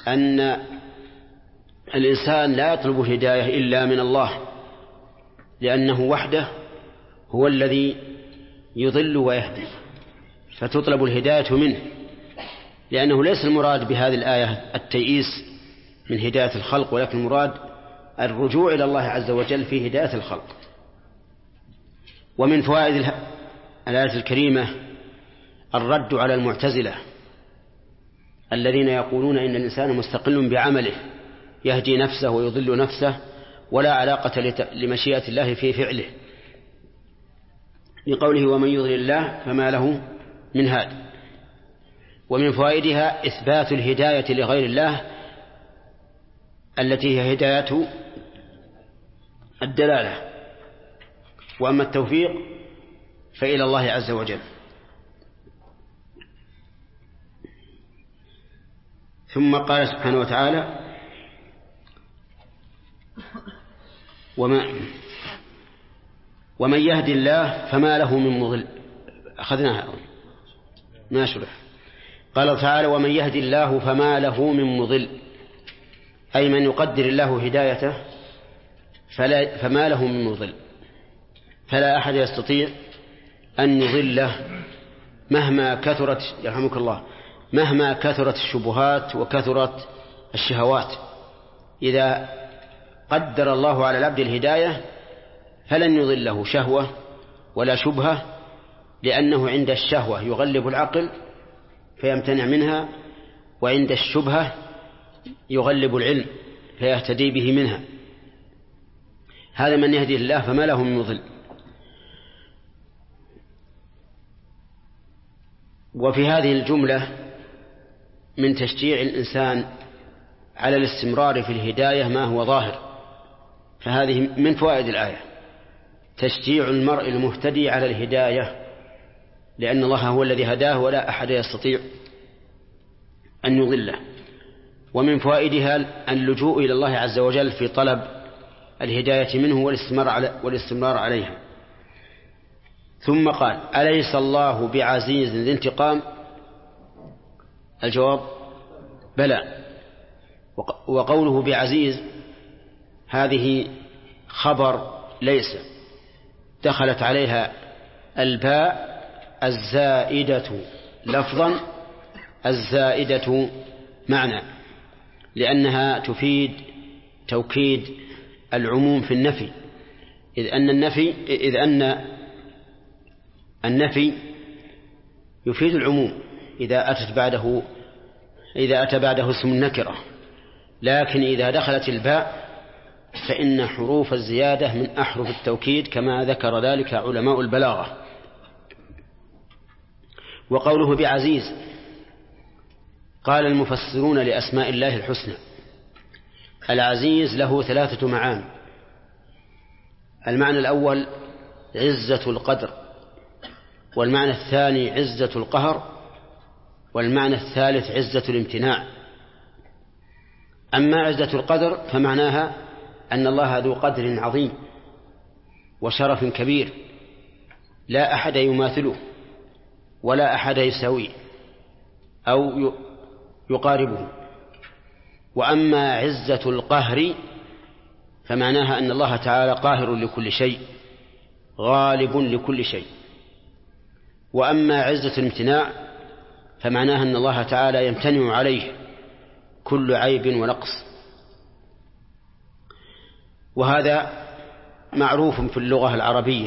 أن الإنسان لا يطلب الهداية إلا من الله، لأنه وحده هو الذي يضل ويهدي، فتطلب الهداية منه، لأنه ليس المراد بهذه الآية التيئيس من هداية الخلق، ولكن المراد الرجوع إلى الله عز وجل في هداية الخلق. ومن فوائد الآية الكريمة الرد على المعتزلة الذين يقولون إن الإنسان مستقل بعمله يهدي نفسه ويضل نفسه ولا علاقة لمشيئة الله في فعله، لقوله ومن يضلل الله فما له من هاد. ومن فوائدها إثبات الهداية لغير الله التي هي هداية الدلالة، وأما التوفيق فإلى الله عز وجل. ثم قال سبحانه وتعالى ومن يهد الله فما له من مضل. أخذناها ما شرح. قال تعالى ومن يهد الله فما له من مضل، أي من يقدر الله هدايته فما له من مضل، فلا أحد يستطيع أن يضله مهما كثرت يرحمك الله مهما كثرت الشبهات وكثرت الشهوات. إذا قدر الله على العبد الهداية فلن يضله شهوة ولا شبهة، لأنه عند الشهوة يغلب العقل فيمتنع منها، وعند الشبهة يغلب العلم فيهتدي به منها. هذا من يهدي الله فما له من مضل. وفي هذه الجملة من تشجيع الإنسان على الاستمرار في الهداية ما هو ظاهر، فهذه من فوائد الآية تشجيع المرء المهتدي على الهداية، لأن الله هو الذي هداه ولا أحد يستطيع أن يضله. ومن فوائدها اللجوء إلى الله عز وجل في طلب الهداية منه والاستمرار عليها. ثم قال أليس الله بعزيز ذي انتقام؟ الجواب بلى. وقوله بعزيز هذه خبر ليس، دخلت عليها الباء الزائدة لفظا الزائدة معنى، لأنها تفيد توكيد العموم في النفي، إذ أن النفي يفيد العموم إذا أتى بعده اسم النكرة، لكن إذا دخلت الباء فإن حروف الزيادة من أحرف التوكيد كما ذكر ذلك علماء البلاغة. وقوله بعزيز قال المفسرون لأسماء الله الحسنى العزيز له 3 معاني. المعنى الأول عزة القدر، والمعنى الثاني عزة القهر، والمعنى الثالث عزة الامتناع. أما عزة القدر فمعناها أن الله ذو قدر عظيم وشرف كبير لا أحد يماثله ولا أحد يساويه أو يقاربه. وأما عزة القهر فمعناها أن الله تعالى قاهر لكل شيء غالب لكل شيء. وأما عزة الامتناع فمعناها أن الله تعالى يمتنع عليه كل عيب ونقص. وهذا معروف في اللغة العربية.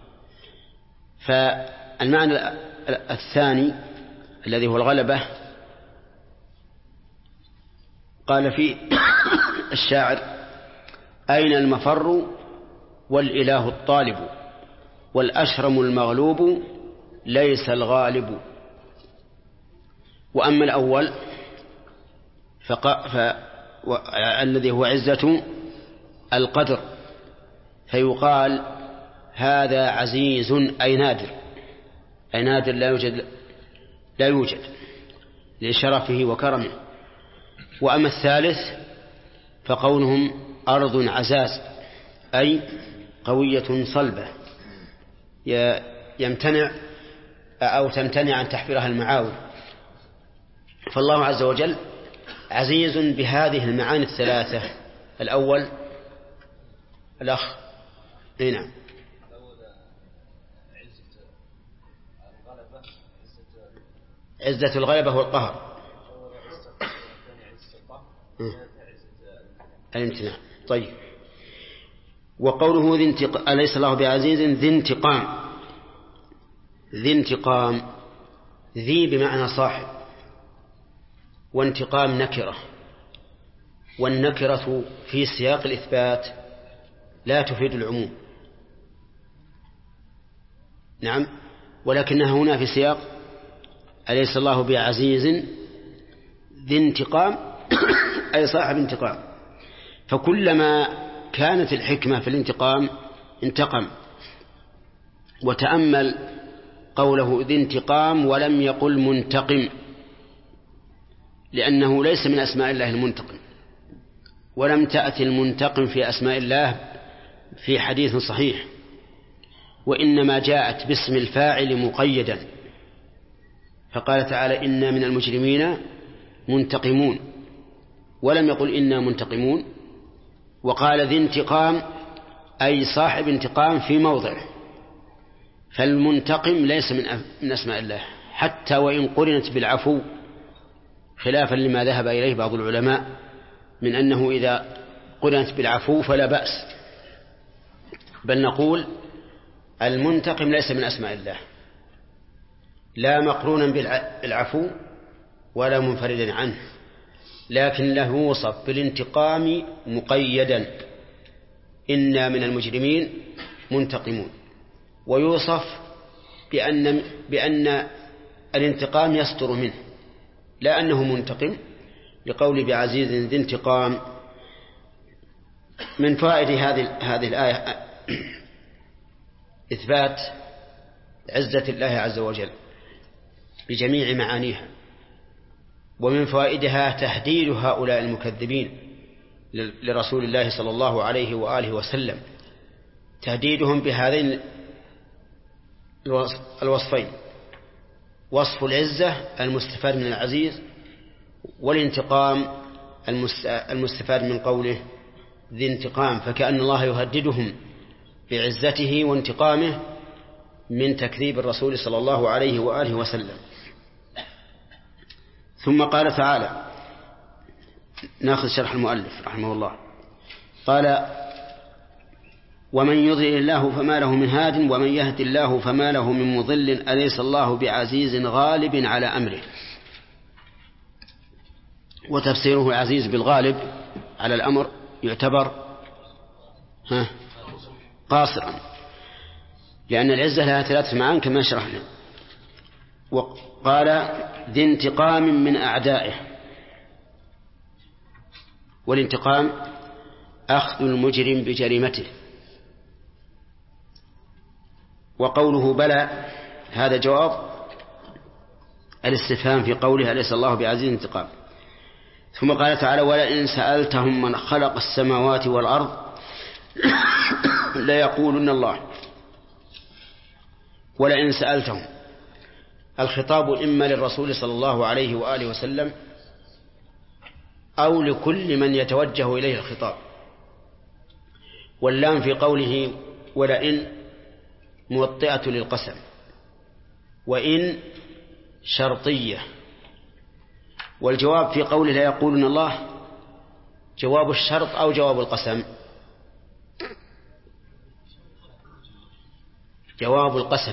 فالمعنى الثاني الذي هو الغلبة قال فيه الشاعر أين المفر والإله الطالب والأشرم المغلوب ليس الغالب. وأما الأول الذي هو عزة القدر فيقال هذا عزيز أي نادر، أي نادر لا يوجد لشرفه وكرمه. وأما الثالث فقولهم أرض عزاز أي قوية صلبة يمتنع أو تمتنع عن تحفيرها المعاول. فالله عز وجل عزيز بهذه المعاني الثلاثة. الأول الأخ نعم عزة الغلبة والقهر الامتناع. طيب وقوله أليس الله بعزيز ذي انتقام. ذي انتقام ذي بمعنى صاحب وانتقام نكرة والنكرة في سياق الإثبات لا تفيد العموم. نعم ولكنها هنا في سياق أليس الله بعزيز ذي انتقام أي صاحب انتقام. فكلما كانت الحكمة في الانتقام انتقم. وتأمل قوله ذي انتقام ولم يقل منتقم لأنه ليس من أسماء الله المنتقم ولم تأتي المنتقم في أسماء الله في حديث صحيح وإنما جاءت باسم الفاعل مقيدا فقال تعالى إنا من المجرمين منتقمون ولم يقل إنا منتقمون. وقال ذي انتقام أي صاحب انتقام في موضعه. فالمنتقم ليس من أسماء الله حتى وإن قرنت بالعفو خلافا لما ذهب إليه بعض العلماء من أنه إذا قرنت بالعفو فلا بأس. بل نقول المنتقم ليس من أسماء الله لا مقرونا بالعفو ولا منفردا عنه لكن له وصف بالانتقام مقيدا إنا من المجرمين منتقمون ويوصف بأن الانتقام يصدر منه لا أنه منتقم لقول بعزيز ذي انتقام. من فائدة هذه الآية إثبات عزة الله عز وجل بجميع معانيها ومن فائدها تهديد هؤلاء المكذبين لرسول الله صلى الله عليه وآله وسلم تهديدهم بهذين الوصفين وصف العزة المستفاد من العزيز والانتقام المستفاد من قوله ذي انتقام. فكأن الله يهددهم بعزته وانتقامه من تكذيب الرسول صلى الله عليه وآله وسلم. ثم قال تعالى ناخذ شرح المؤلف رحمه الله قال ومن يضلل الله فما له من هاد ومن يهد الله فما له من مضل أليس الله بعزيز غالب على أمره. وتفسيره عزيز بالغالب على الأمر يعتبر قاصرا لأن العزة لها ثلاثة معان كما شرحنا. وقال ذي انتقام من أعدائه والانتقام أخذ المجرم بجريمته. وقوله بلى هذا جواب الاستفهام في قوله أليس الله بعزيز انتقام. ثم قال تعالى ولئن سألتهم من خلق السماوات والأرض ليقولن الله. ولئن سألتهم الخطاب إما للرسول صلى الله عليه وآله وسلم أو لكل من يتوجه إليه الخطاب. واللام في قوله ولئن موطئة للقسم وإن شرطية. والجواب في قوله لا يقولون الله جواب الشرط أو جواب القسم؟ جواب القسم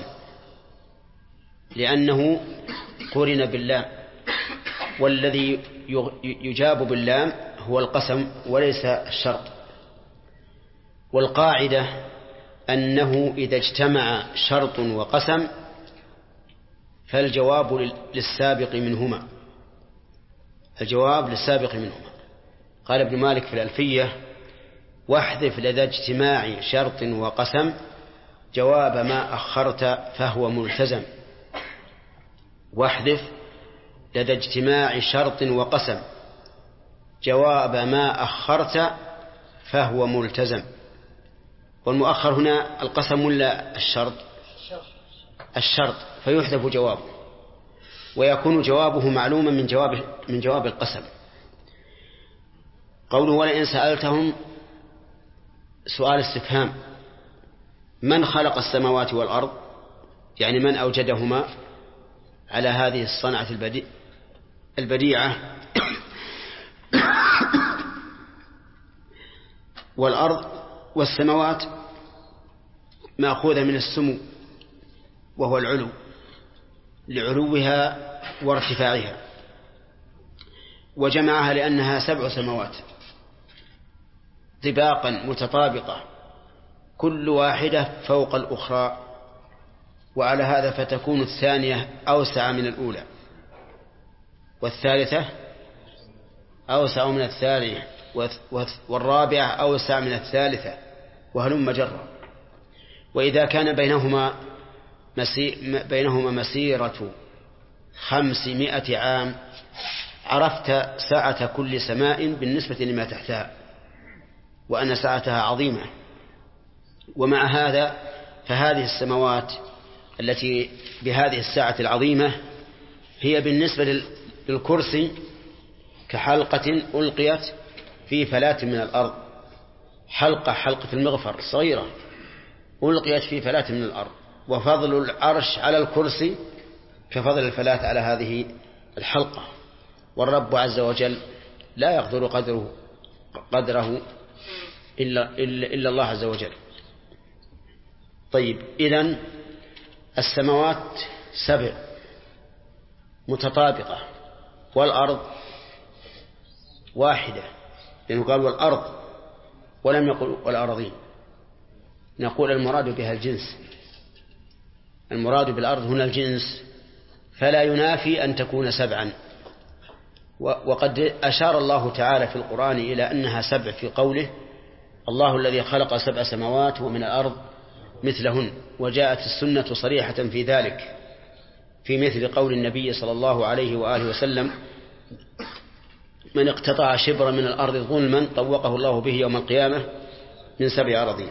لأنه قرن باللام والذي يجاب باللام هو القسم وليس الشرط. والقاعدة أنه إذا اجتمع شرط وقسم فالجواب للسابق منهما. الجواب للسابق منهما. قال ابن مالك في الألفية واحذف لدى اجتماع شرط وقسم جواب ما أخرت فهو ملتزم. واحذف لدى اجتماع شرط وقسم جواب ما أخرت فهو ملتزم. والمؤخر هنا القسم ولا الشرط؟ الشرط فيحذف جوابه ويكون جوابه معلوما من جواب القسم. قوله ولئن سألتهم سؤال استفهام، من خلق السماوات والأرض؟ يعني من أوجدهما على هذه الصنعة البديعة. والأرض والسماوات مأخوذة من السمو وهو العلو لعلوها وارتفاعها، وجمعها لأنها 7 سماوات طباقا متطابقة كل واحدة فوق الأخرى، وعلى هذا فتكون الثانية أوسع من الأولى، والثالثة أوسع من الثانية، والرابعة أوسع من الثالثة، وهلم جرا. وإذا كان بينهما مسيرة 500 عام عرفت سعة كل سماء بالنسبة لما تحتها، وأن سعتها عظيمة. ومع هذا فهذه السماوات التي بهذه السعة العظيمة هي بالنسبة للكرسي كحلقة ألقيت في فلاة من الأرض، حلقة المغفر صغيرة ألقيت في فلاة من الأرض، وفضل العرش على الكرسي كفضل الفلاة على هذه الحلقة. والرب عز وجل لا يقدر قدره إلا الله عز وجل. طيب، إذن السماوات 7 متطابقة، والأرض واحدة، لأنه قال والأرض ولم يقل والأرضين. نقول المراد بها الجنس، المراد بالأرض هنا الجنس، فلا ينافي أن تكون 7. وقد أشار الله تعالى في القرآن إلى أنها 7 في قوله الله الذي خلق 7 سماوات ومن الأرض مثلهن، وجاءت السنة صريحة في ذلك في مثل قول النبي صلى الله عليه وآله وسلم من اقتطع شبرا من الأرض ظلما طوقه الله به يوم القيامة من 7 أراضين.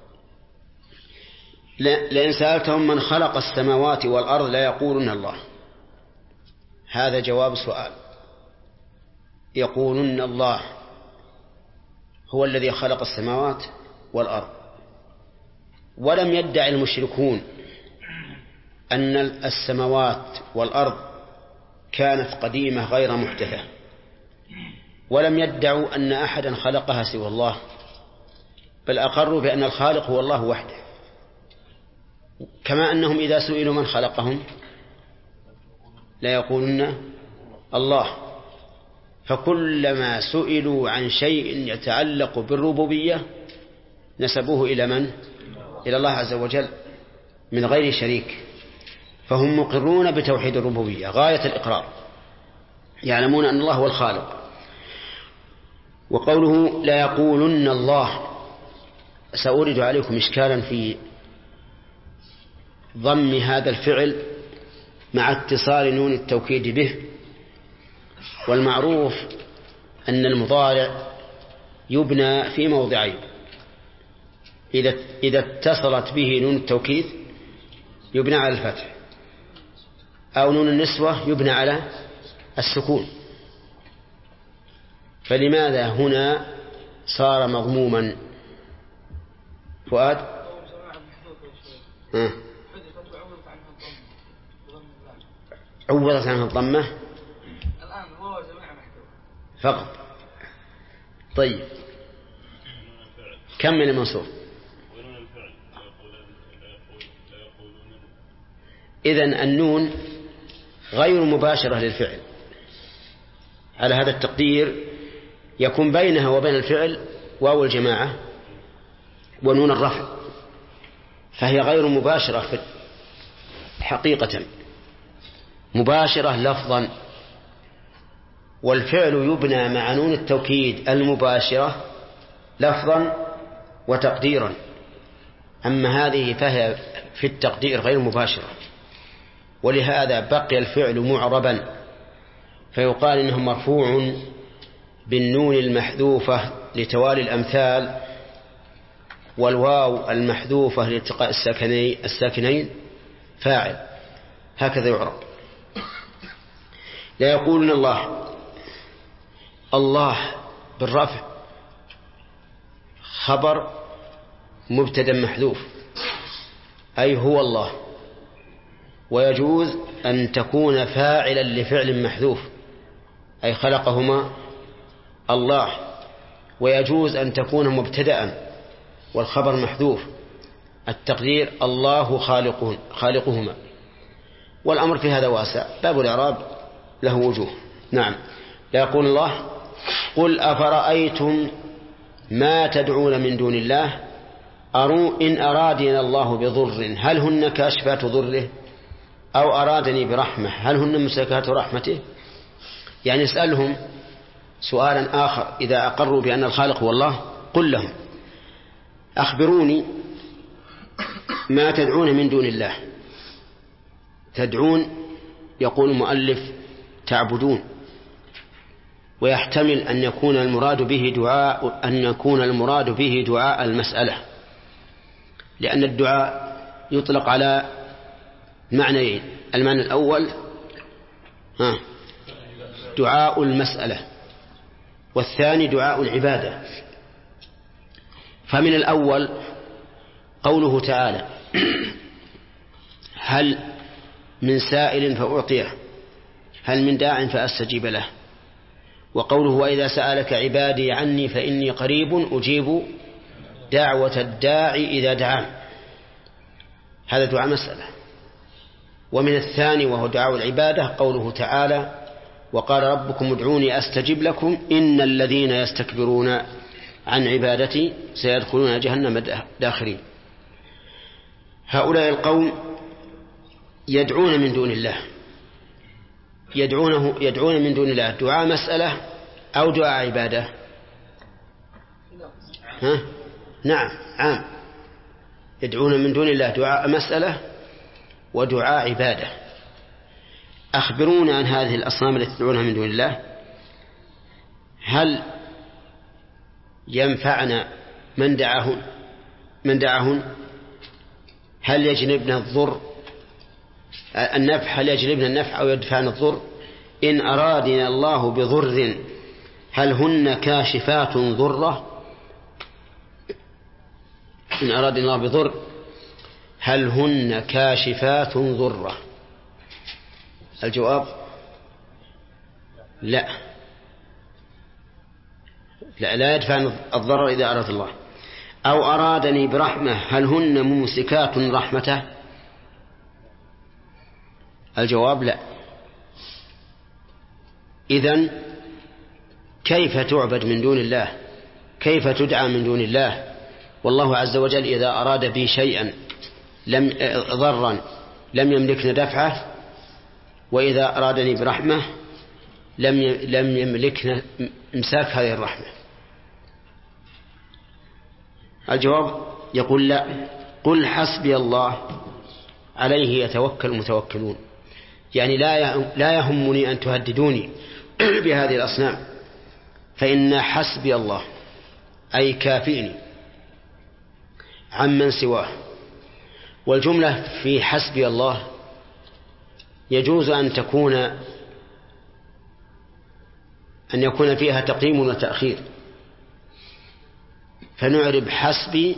لئن سألتهم من خلق السماوات والأرض لا يقولون الله. هذا جواب سؤال، يقولون الله هو الذي خلق السماوات والأرض. ولم يدع المشركون أن السماوات والأرض كانت قديمة غير محدثة، ولم يدعوا أن أحدا خلقها سوى الله، بل أقروا بأن الخالق هو الله وحده، كما أنهم إذا سئلوا من خلقهم لا يقولون الله. فكلما سئلوا عن شيء يتعلق بالربوبية نسبوه إلى من؟ إلى الله عز وجل من غير شريك. فهم مقرون بتوحيد الربوبية غاية الإقرار، يعلمون أن الله هو الخالق. وقوله لا يقولن الله، سأورد عليكم إشكالا في ضم هذا الفعل مع اتصال نون التوكيد به. والمعروف أن المضارع يبنى في موضعين: إذا اتصلت به نون التوكيد يبنى على الفتح، أو نون النسوة يبنى على السكون. فلماذا هنا صار مضموما؟ فؤاد؟ عوضت عنها الضمة فقط. طيب، كم من المنصوب؟ إذن النون غير مباشرة للفعل، على هذا التقدير يكون بينها وبين الفعل واو الجماعة ونون الرفع، فهي غير مباشرة حقيقة، مباشرة لفظا. والفعل يبنى مع نون التوكيد المباشرة لفظا وتقديرا، أما هذه فهي في التقدير غير مباشرة، ولهذا بقي الفعل معربا، فيقال إنه مرفوع بالنون المحذوفة لتوالي الأمثال، والواو المحذوفة لالتقاء الساكنين فاعل، هكذا يعرب. لا يقولون الله بالرفع خبر مبتدأ محذوف أي هو الله، ويجوز أن تكون فاعلا لفعل محذوف أي خلقهما الله، ويجوز أن تكون مبتدأ والخبر محذوف التقدير الله خالقهما. والأمر في هذا واسع، باب الإعراب له وجوه. نعم. يقول الله قل أفرأيتم ما تدعون من دون الله إن أرادنا الله بضر هل هن كاشفات ضره أو أرادني برحمة هل هن مسكات رحمته. يعني اسألهم سؤالا آخر إذا أقروا بأن الخالق هو الله قل لهم أخبروني ما تدعون من دون الله. تدعون يقول المؤلف تعبدون، ويحتمل أن يكون المراد به دعاء المسألة، لأن الدعاء يطلق على معنيين. المعنى الأول دعاء المسألة، والثاني دعاء العبادة. فمن الأول قوله تعالى هل من سائل فأعطيه هل من داع فأستجيب له، وقوله وإذا سألك عبادي عني فإني قريب أجيب دعوة الداعي إذا دعان، هذا دعاء مسألة. ومن الثاني وهو دعاء العبادة قوله تعالى وقال ربكم ادعوني أستجب لكم إن الذين يستكبرون عن عبادتي سيدخلون جهنم داخرين. هؤلاء القوم يدعون من دون الله، يدعون من دون الله دعاء مسألة أو دعاء عبادة. نعم عام، يدعون من دون الله دعاء مسألة ودعاء عبادة. أخبرونا عن هذه الأصنام التي تدعونها من دون الله، هل ينفعنا من دعاهن؟ هل يجلبنا النفع هل يجلبنا النفع أو يدفعنا الضر؟ إن أرادنا الله بضر هل هن كاشفات ضره؟ إن أرادنا الله بضر هل هن كاشفات ضره؟ الجواب لا يدفع الضرر إذا أراد الله. أو أرادني برحمة هل هن ممسكات رحمته؟ الجواب لا. إذن كيف تعبد من دون الله؟ كيف تدعى من دون الله والله عز وجل إذا أراد بي شيئا ضرا لم يملكنا دفعه، وإذا أرادني برحمة لم يملكنا امساك هذه الرحمة؟ الجواب يقول لا. قل حسبي الله عليه يتوكل المتوكلون. يعني لا يهمني أن تهددوني بهذه الأصنام، فإن حسبي الله أي كافئني عمن سواه. والجملة في حسبي الله يجوز أن يكون فيها تقديم وتأخير، فنعرب حسبي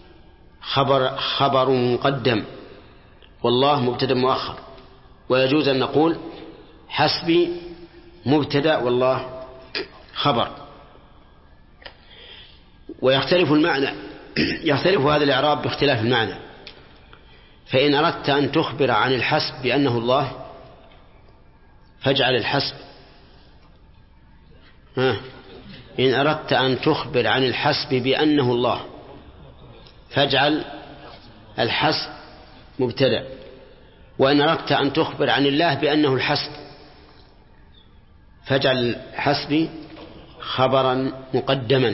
خبر مقدم والله مبتدأ مؤخر، ويجوز أن نقول حسبي مبتدأ والله خبر. ويختلف المعنى، يختلف هذا الإعراب باختلاف المعنى. فإن أردت أن تخبر عن الحسب بأنه الله فاجعل الحسب إن أردت أن تخبر عن الحسب بأنه الله فاجعل الحسب مبتدأ، وإن أردت أن تخبر عن الله بأنه الحسب فاجعل الحسب خبرا مقدما.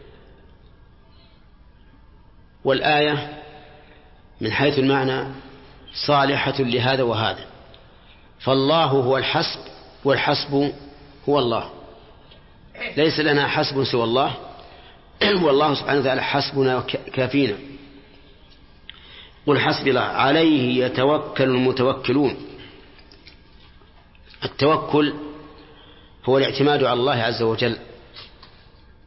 والآية من حيث المعنى صالحة لهذا وهذا، فالله هو الحسب والحسب هو الله، ليس لنا حسب سوى الله، والله سبحانه وتعالى حسبنا كافينا. قل حسبي الله عليه يتوكل المتوكلون. التوكل هو الاعتماد على الله عز وجل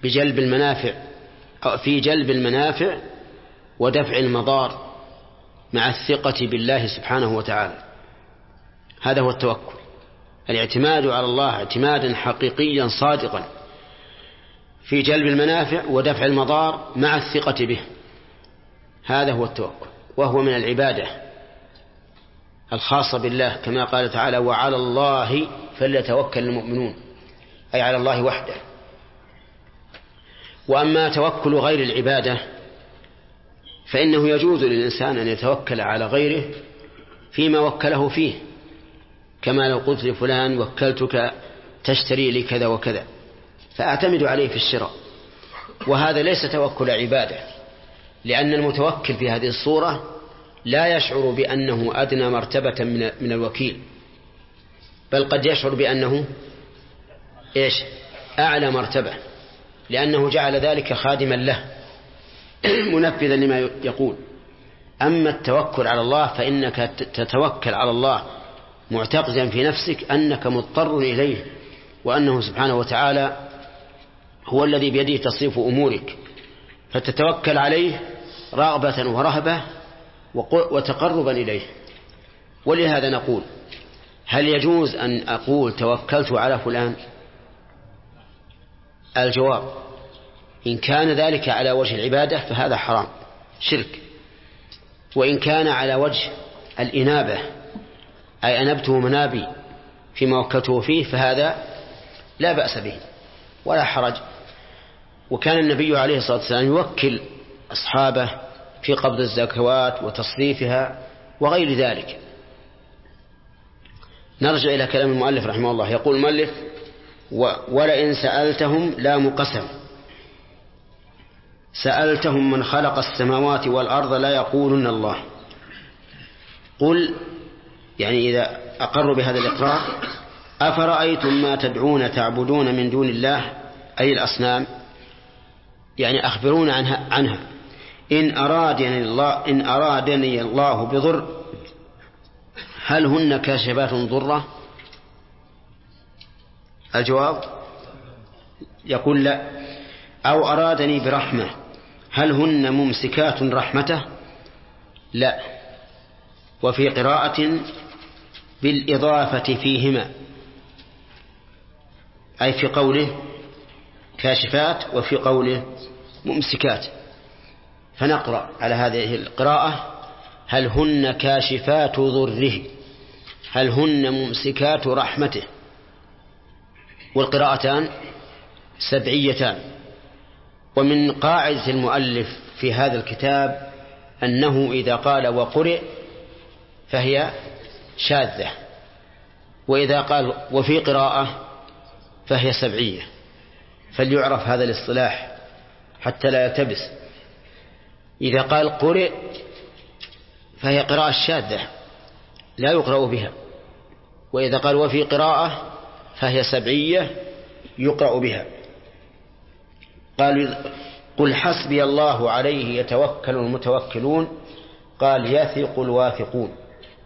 بجلب المنافع أو في جلب المنافع ودفع المضار مع الثقة بالله سبحانه وتعالى. هذا هو التوكل، الاعتماد على الله اعتمادا حقيقيا صادقا في جلب المنافع ودفع المضار مع الثقة به. هذا هو التوكل، وهو من العبادة الخاصة بالله، كما قال تعالى: وعلى الله فليتوكل المؤمنون، أي على الله وحده. وأما توكل غير العبادة فإنه يجوز للإنسان أن يتوكل على غيره فيما وكله فيه، كما لو قلت لفلان: وكلتك تشتري لي كذا وكذا، فأعتمد عليه في الشراء. وهذا ليس توكل عبادة، لأن المتوكل في هذه الصورة لا يشعر بأنه أدنى مرتبة من الوكيل، بل قد يشعر بأنه أعلى مرتبة، لأنه جعل ذلك خادما له منفذا لما يقول. أما التوكل على الله فإنك تتوكل على الله معتقدا في نفسك أنك مضطر إليه، وأنه سبحانه وتعالى هو الذي بيده تصريف أمورك، فتتوكل عليه رغبة ورهبة وتقربا إليه. ولهذا نقول: هل يجوز أن أقول توكلت على فلان؟ الجواب: إن كان ذلك على وجه العبادة فهذا حرام شرك، وإن كان على وجه الإنابة أي أنبته منابي فيما وكلته فيه فهذا لا بأس به ولا حرج. وكان النبي عليه الصلاة والسلام يوكل أصحابه في قبض الزكوات وتصريفها وغير ذلك. نرجع إلى كلام المؤلف رحمه الله. يقول المؤلف: ولئن سألتهم لا مقسم، سألتهم من خلق السماوات والأرض لا يقولون الله. قل، يعني إذا أقروا بهذا الإقرار: أفرأيتم ما تدعون تعبدون من دون الله، أي الأصنام، يعني أخبرون عنها إن أرادني الله بضر هل هن كاشفات ضره؟ الجواب: يقول لا. أو أرادني برحمة هل هن ممسكات رحمته؟ لا. وفي قراءة بالإضافة فيهما، أي في قوله كاشفات وفي قوله ممسكات. فنقرأ على هذه القراءة: هل هن كاشفات ضره هل هن ممسكات رحمته. والقراءتان سبعيتان. ومن قاعدة المؤلف في هذا الكتاب أنه إذا قال وقرئ فهي شاذة، وإذا قال وفي قراءة فهي سبعية، فليعرف هذا الاصطلاح حتى لا يلتبس. إذا قال قرئ فهي قراءة شاذة لا يقرأ بها، وإذا قال وفي قراءة فهي سبعية يقرأ بها. قال: قل حسبي الله عليه يتوكل المتوكلون، قال: يثق الواثقون.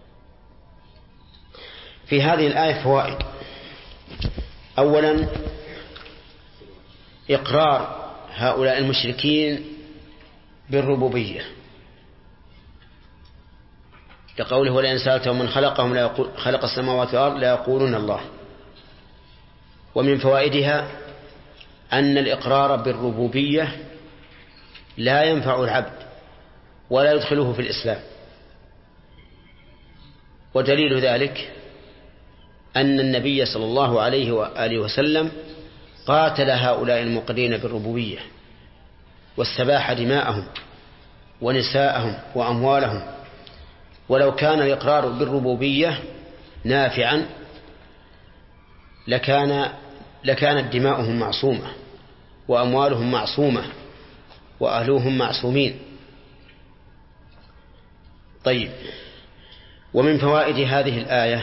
في هذه الآية فوائد. أولا: إقرار هؤلاء المشركين بالربوبية، لقوله: ولئن سألتهم من خلقهم خلق السماوات والأرض لا يقولون الله. ومن فوائدها أن الإقرار بالربوبية لا ينفع العبد ولا يدخله في الإسلام. ودليل ذلك أن النبي صلى الله عليه وآله وسلم قاتل هؤلاء المقرين بالربوبية واستباح دماءهم ونساءهم وأموالهم. ولو كان الإقرار بالربوبية نافعا لكانت دماؤهم معصومة وأموالهم معصومة وأهلهم معصومين. طيب. ومن فوائد هذه الآية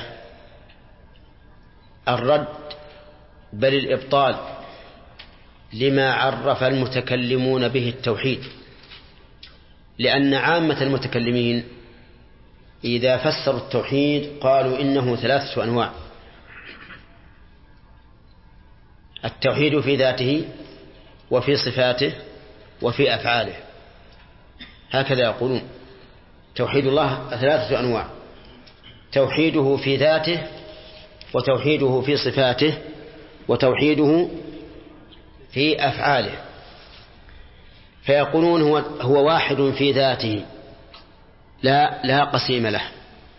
الرد بل الإبطال لما عرف المتكلمون به التوحيد، لأن عامة المتكلمين إذا فسروا التوحيد قالوا إنه 3 أنواع: التوحيد في ذاته، وفي صفاته وفي أفعاله، هكذا يقولون. توحيد الله 3 أنواع: توحيده في ذاته، وتوحيده في صفاته، وتوحيده في أفعاله. فيقولون هو واحد في ذاته لا قسيم له،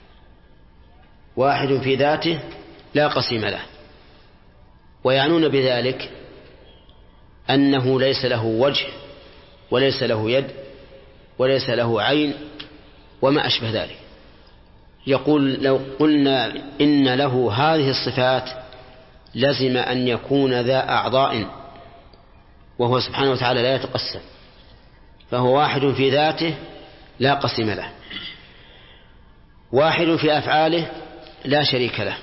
واحد في ذاته لا قسيم له، ويعنون بذلك أنه ليس له وجه وليس له يد وليس له عين وما أشبه ذلك. يقول لو قلنا إن له هذه الصفات لزم أن يكون ذا أعضاء، وهو سبحانه وتعالى لا يتقسم، فهو واحد في ذاته لا قسم له، واحد في أفعاله لا شريك له،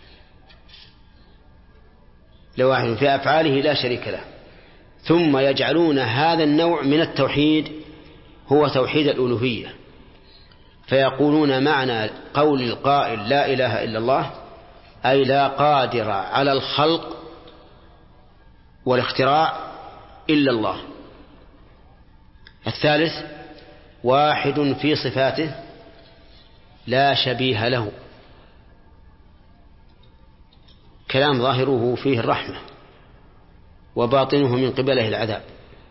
لواحد في أفعاله لا شريك له. ثم يجعلون هذا النوع من التوحيد هو توحيد الألوهية، فيقولون معنى قول القائل لا إله إلا الله أي لا قادر على الخلق والاختراع إلا الله. الثالث واحد في صفاته لا شبيه له، كلام ظاهره فيه الرحمة وباطنه من قبله العذاب.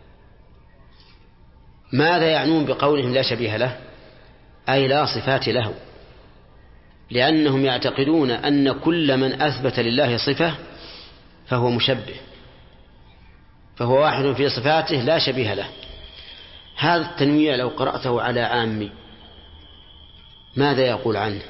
ماذا يعنون بقولهم لا شبيه له؟ أي لا صفات له، لأنهم يعتقدون أن كل من أثبت لله صفة فهو مشبه، فهو واحد في صفاته لا شبيه له. هذا التنويع لو قرأته على عامي ماذا يقول عنه؟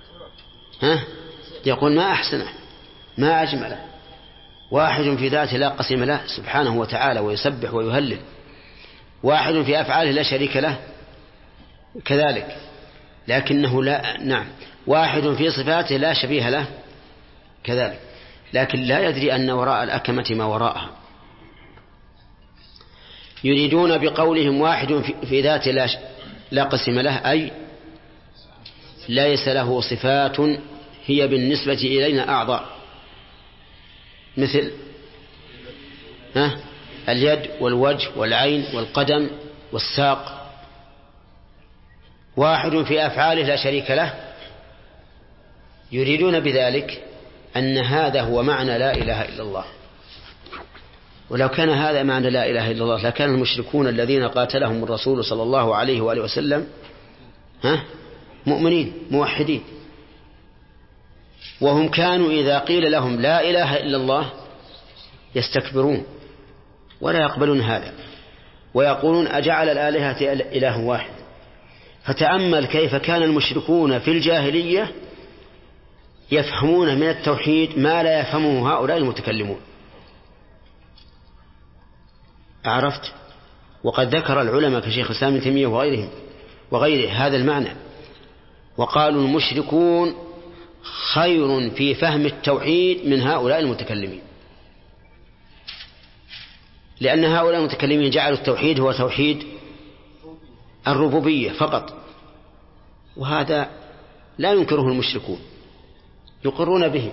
يقول ما أحسنه ما أجمله، واحد في ذاته لا قسم له سبحانه وتعالى ويسبح ويهلل، واحد في أفعاله لا شريك له كذلك، لكنه لا واحد في صفاته لا شبيه له كذلك، لكن لا يدري أن وراء الأكمة ما وراءها. يريدون بقولهم واحد في ذاته لا قسم له أي ليس له صفات هي بالنسبة إلينا أعضاء، مثل اليد والوجه والعين والقدم والساق. واحد في أفعاله لا شريك له، يريدون بذلك أن هذا هو معنى لا إله إلا الله. ولو كان هذا معنى لا إله إلا الله لكان المشركون الذين قاتلهم الرسول صلى الله عليه وآله وسلم مؤمنين موحدين، وهم كانوا إذا قيل لهم لا إله إلا الله يستكبرون ولا يقبلون هذا، ويقولون أجعل الآلهة إله واحد. فتأمل كيف كان المشركون في الجاهلية يفهمون من التوحيد ما لا يفهمه هؤلاء المتكلمون. عرفت؟ وقد ذكر العلماء كشيخ الإسلام ابن تيمية وغيره هذا المعنى، وقالوا المشركون خير في فهم التوحيد من هؤلاء المتكلمين، لأن هؤلاء المتكلمين جعلوا التوحيد هو توحيد الربوبية فقط، وهذا لا ينكره المشركون، يقرون به،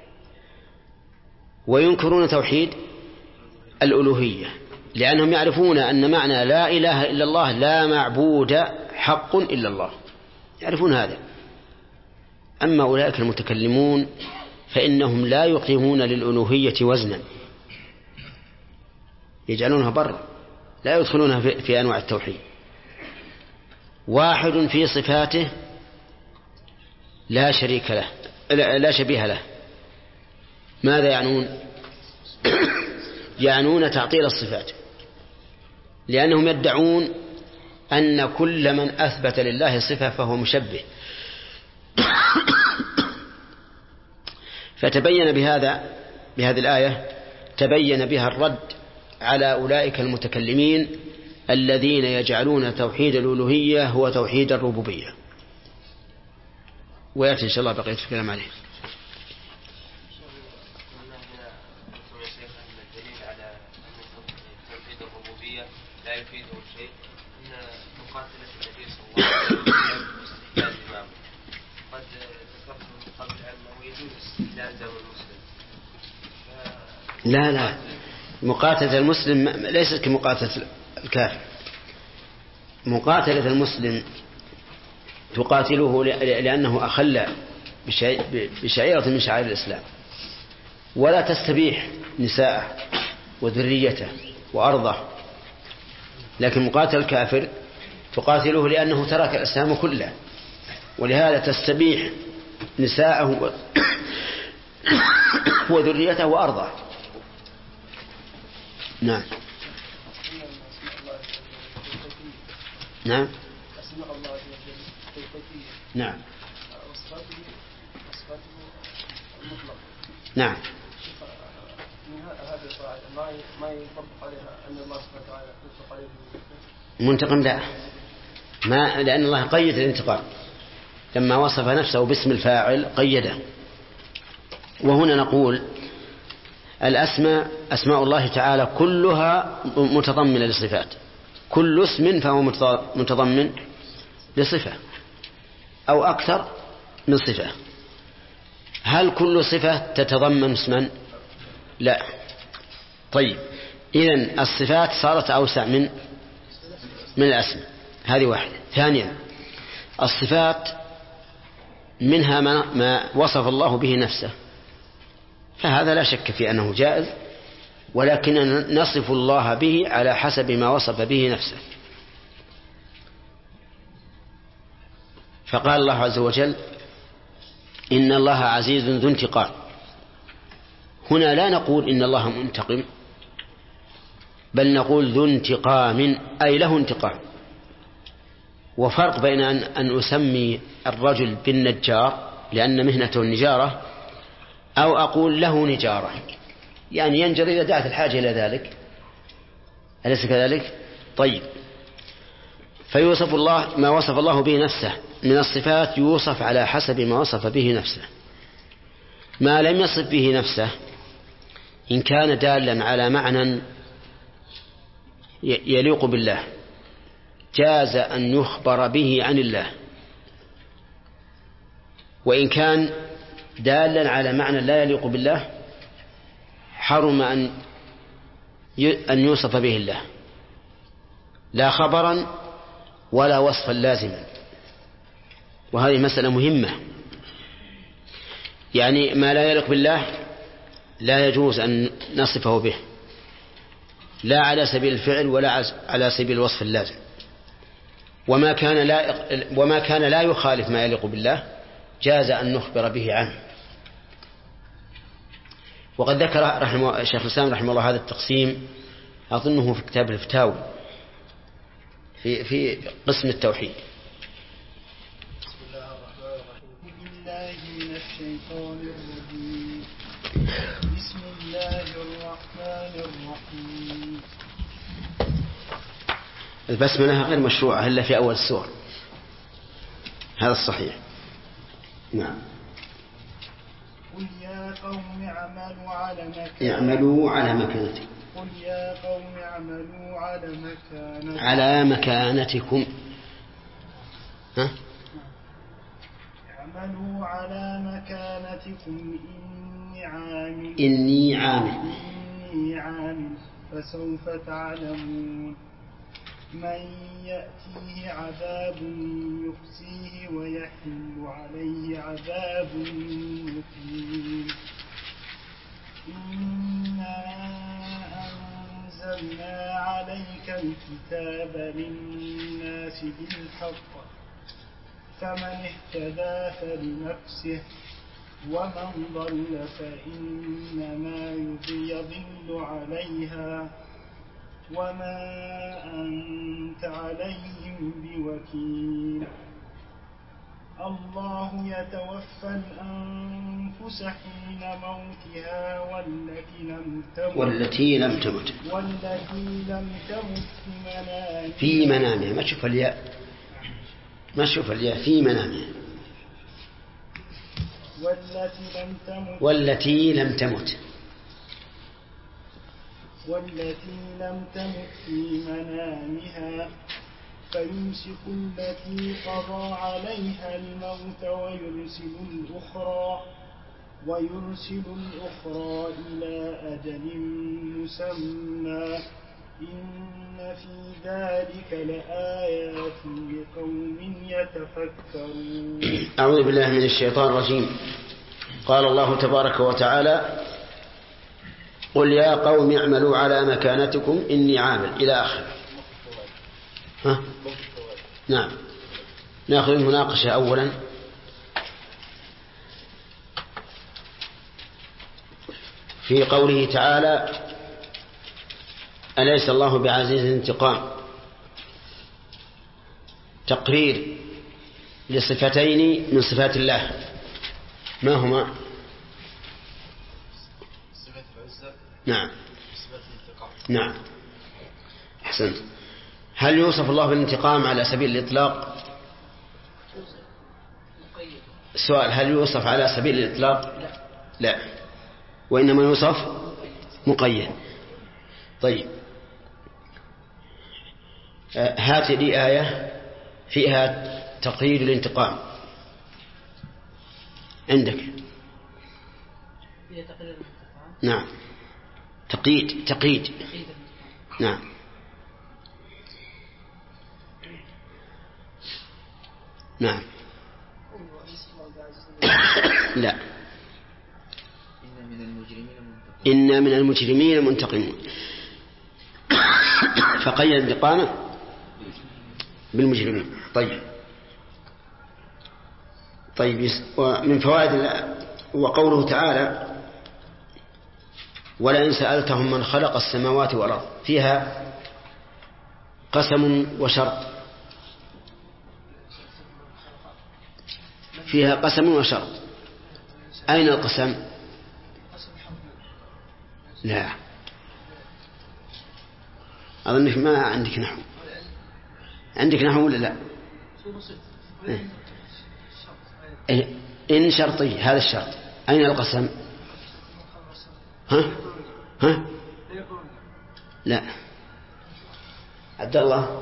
وينكرون توحيد الألوهية لأنهم يعرفون أن معنى لا إله إلا الله لا معبود حق إلا الله، يعرفون هذا. أما أولئك المتكلمون فإنهم لا يقيمون للألوهية وزنا، يجعلونها برا، لا يدخلونها في أنواع التوحيد. واحد في صفاته لا شريك له لا شبيه له. ماذا يعنون؟ يعنون تعطيل الصفات، لأنهم يدعون أن كل من أثبت لله صفة فهو مشبه. فتبين بهذه الآية تبين بها الرد على أولئك المتكلمين الذين يجعلون توحيد الألوهية هو توحيد الربوبية. ويأتي إن شاء الله بقية الكلام عليه. لا يفيده شيء إن مقاتلة النبي صلى الله عليه وسلم قد ذكرت من قبل أنه يجوز استئذان المسلم. مقاتلة المسلم ليست كمقاتلة الكافر. مقاتلة المسلم تقاتله لأنه أخل بشعيرة من شعائر الإسلام، ولا تستبيح نساءه وذريته وأرضه. لكن مقاتل الكافر تقاتله لأنه ترك الإسلام كله، ولهذا تستبيح نساءه وذريته وأرضه. نعم. نعم. نعم. نعم. ما يطبق عليها أن الله سبحانه وتعالى يطلق عليه منتقم. لا، ما لأن الله قيد الانتقام لما وصف نفسه باسم الفاعل قيده. وهنا نقول أسماء الله تعالى كلها متضمنة لصفات، كل اسم فهو متضمن لصفة أو أكثر من صفة. هل كل صفة تتضمن اسما؟ لا. طيب، إذن الصفات صارت أوسع من الأسماء. هذه واحدة. ثانيا، الصفات منها ما وصف الله به نفسه، فهذا لا شك في أنه جائز، ولكننا نصف الله به على حسب ما وصف به نفسه. فقال الله عز وجل: إن الله عزيز ذو انتقام. هنا لا نقول إن الله منتقم، بل نقول ذو انتقام، أي له انتقام. وفرق بين أن أسمي الرجل بالنجار لأن مهنته النجارة، أو أقول له نجارة، يعني ينجر إذا دعت الحاجة إلى ذلك، أليس كذلك؟ طيب، فيوصف الله ما وصف الله به نفسه من الصفات، يوصف على حسب ما وصف به نفسه. ما لم يصف به نفسه إن كان دالا على معنى يليق بالله جاز أن يخبر به عن الله، وإن كان دالا على معنى لا يليق بالله حرم أن يوصف به الله، لا خبرا ولا وصفا لازما. وهذه مسألة مهمة، يعني ما لا يليق بالله لا يجوز أن نصفه به، لا على سبيل الفعل ولا على سبيل الوصف اللازم. وما كان لا يخالف ما يليق بالله جاز أن نخبر به عنه. وقد ذكر شيخ الإسلام رحمه الله هذا التقسيم، أظنه في كتاب الفتاوي في قسم التوحيد. بسم الله من الشيطان الرجيم. بسم الله الرحمن الرحيم. البسملة غير مشروعة إلا في أول السور، هذا الصحيح. نعم. قل يا قوم اعملوا على مكانتكم. قل يا قوم اعملوا على مكانتكم. ها؟ اعملوا على مكانتكم إني عامل فسوف تعلمون من يأتيه عذاب يخزيه ويحل عليه عذاب مقيم. إنا أنزلنا عليك الكتاب للناس بالحق، فمن اهتدى فلنفسه ومن ضل فإنما يضل عليها وما أنت عليهم بوكيل. الله يتوفى الأنفس حين موتها والتي لم تمت في منامها. ما تشوف الياء في منامها. والتي لم تمت في منامها فيمسك التي قضى عليها الموت ويرسل الأخرى إلى أجل مسمى إن في ذلك لآيات لقوم يتفكرون. أعوذ بالله من الشيطان الرجيم. قال الله تبارك وتعالى: قل يا قوم اعملوا على مكانتكم إني عامل، إلى آخر. نعم، نأخذ المناقشة أولا. في قوله تعالى: أليس الله بعزيز انتقام، تقرير لصفتين من صفات الله، ما هما؟ صفة العزة. نعم. صفة الانتقام. نعم، أحسنت. هل يوصف الله بالانتقام على سبيل الإطلاق؟ السؤال: هل يوصف على سبيل الإطلاق؟ لا، وإنما يوصف مقيد. طيب، هات لي آية فيها تقييد الانتقام عندك. نعم، تقييد. نعم. نعم. لا. إن من المجرمين منتقمون. فقيد انتقامه بالمجرمين. طيب، ومن فوائد وقوله تعالى: ولئن سألتهم من خلق السماوات والأرض، فيها قسم وشرط. فيها قسم وشرط. أين القسم؟ لا، أظنك ما عندك نحو. عندك نحو ولا لا؟ إن شرطي، هذا الشرط. أين القسم؟ ها؟ لا. عبد الله،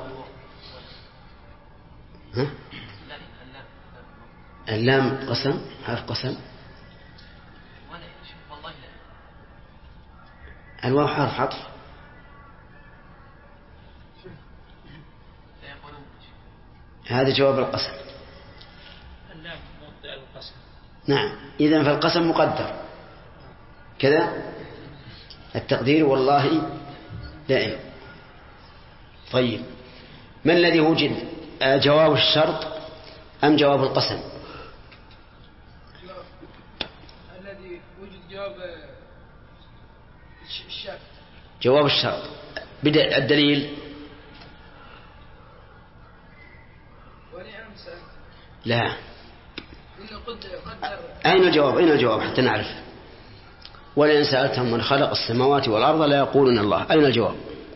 ها؟ اللام قسم، حرف قسم. الواو حرف عطف. هذا جواب القسم. نعم، إذن فالقسم مقدر كذا، التقدير والله دائم. طيب، ما الذي وجد، جواب الشرط أم جواب القسم؟ الذي وجد جواب الشرط. بدأ الدليل. لا. أين الجواب حتى نعرف؟ ولئن سألتهم من خلق السماوات والأرض لا يقولون الله. أين الجواب؟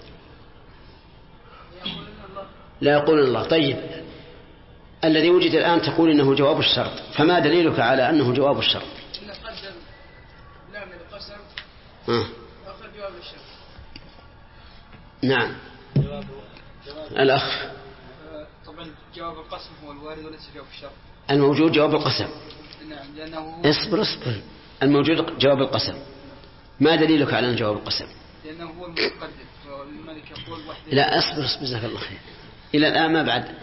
لا يقولون الله. طيب، الذي وجد الآن تقول إنه جواب الشرط، فما دليلك على أنه جواب الشرط؟ جواب الشرط. نعم. الأخ. طبعا جواب القسم هو الوارد وليس جواب الشرط. الموجود جواب القسم. نعم، لأنه اصبر. الموجود جواب القسم. ما دليلك على أن جواب القسم؟ لأنه هو المتقدم، والملك يقول وحده. لا، اصبر جزاك الله خير. إلى الآن ما بعد.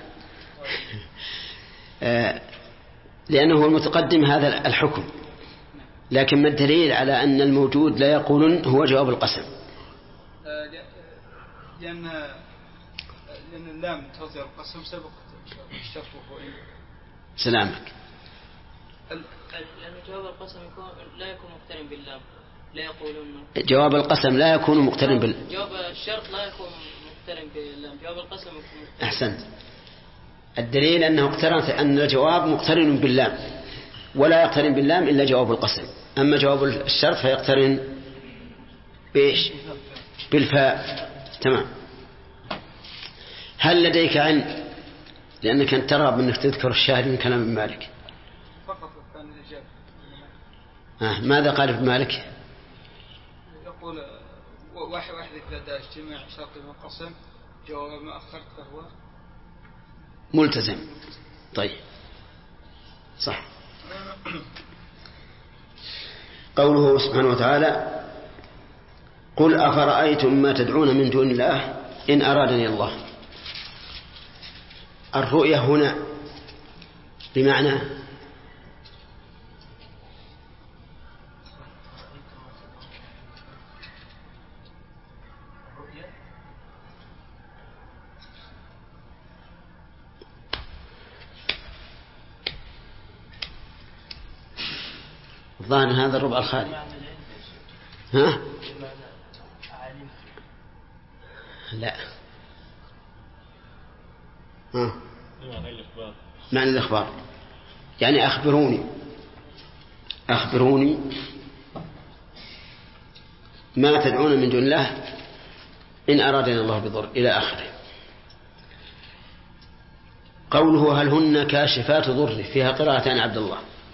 لأنه هو المتقدم هذا الحكم، لكن ما الدليل على أن الموجود لا يقولون هو جواب القسم؟ لأن اللام توزع القسم سبق الشرط سلامك. لأن جواب القسم لا يكون مقترن باللام، لا يقولون. جواب القسم لا يكون مقترن جواب الشرط لا يكون مقترن باللام، جواب القسم يكون مقترن. أحسنت. الدليل أنه اقترن، أن الجواب مقترن باللام، ولا يقترن باللام إلا جواب القسم. أما جواب الشرط فيقترن بإيش؟ بالفاء. تمام. هل لديك علم، لأنك أنت ترغب أنك تذكر الشاهد من كلام ابن مالك؟ فقط كان الإجابة. ماذا قال ابن مالك؟ يقول واحد إذا اجتماع شرط وقسم جواب ما أخرت فهو ملتزم. طيب، صح. قوله سبحانه وتعالى قل أفرأيتم ما تدعون من دون الله إن أرادني الله. الرؤية هنا بمعنى الظاهر هذا الربع الخالي. ها؟ لا. معنى الإخبار يعني أخبروني ما تدعون من دون الله إن أرادنا الله بضر إلى آخره. قوله هل هن كاشفات ضره فيها قراءة عن عبد الله.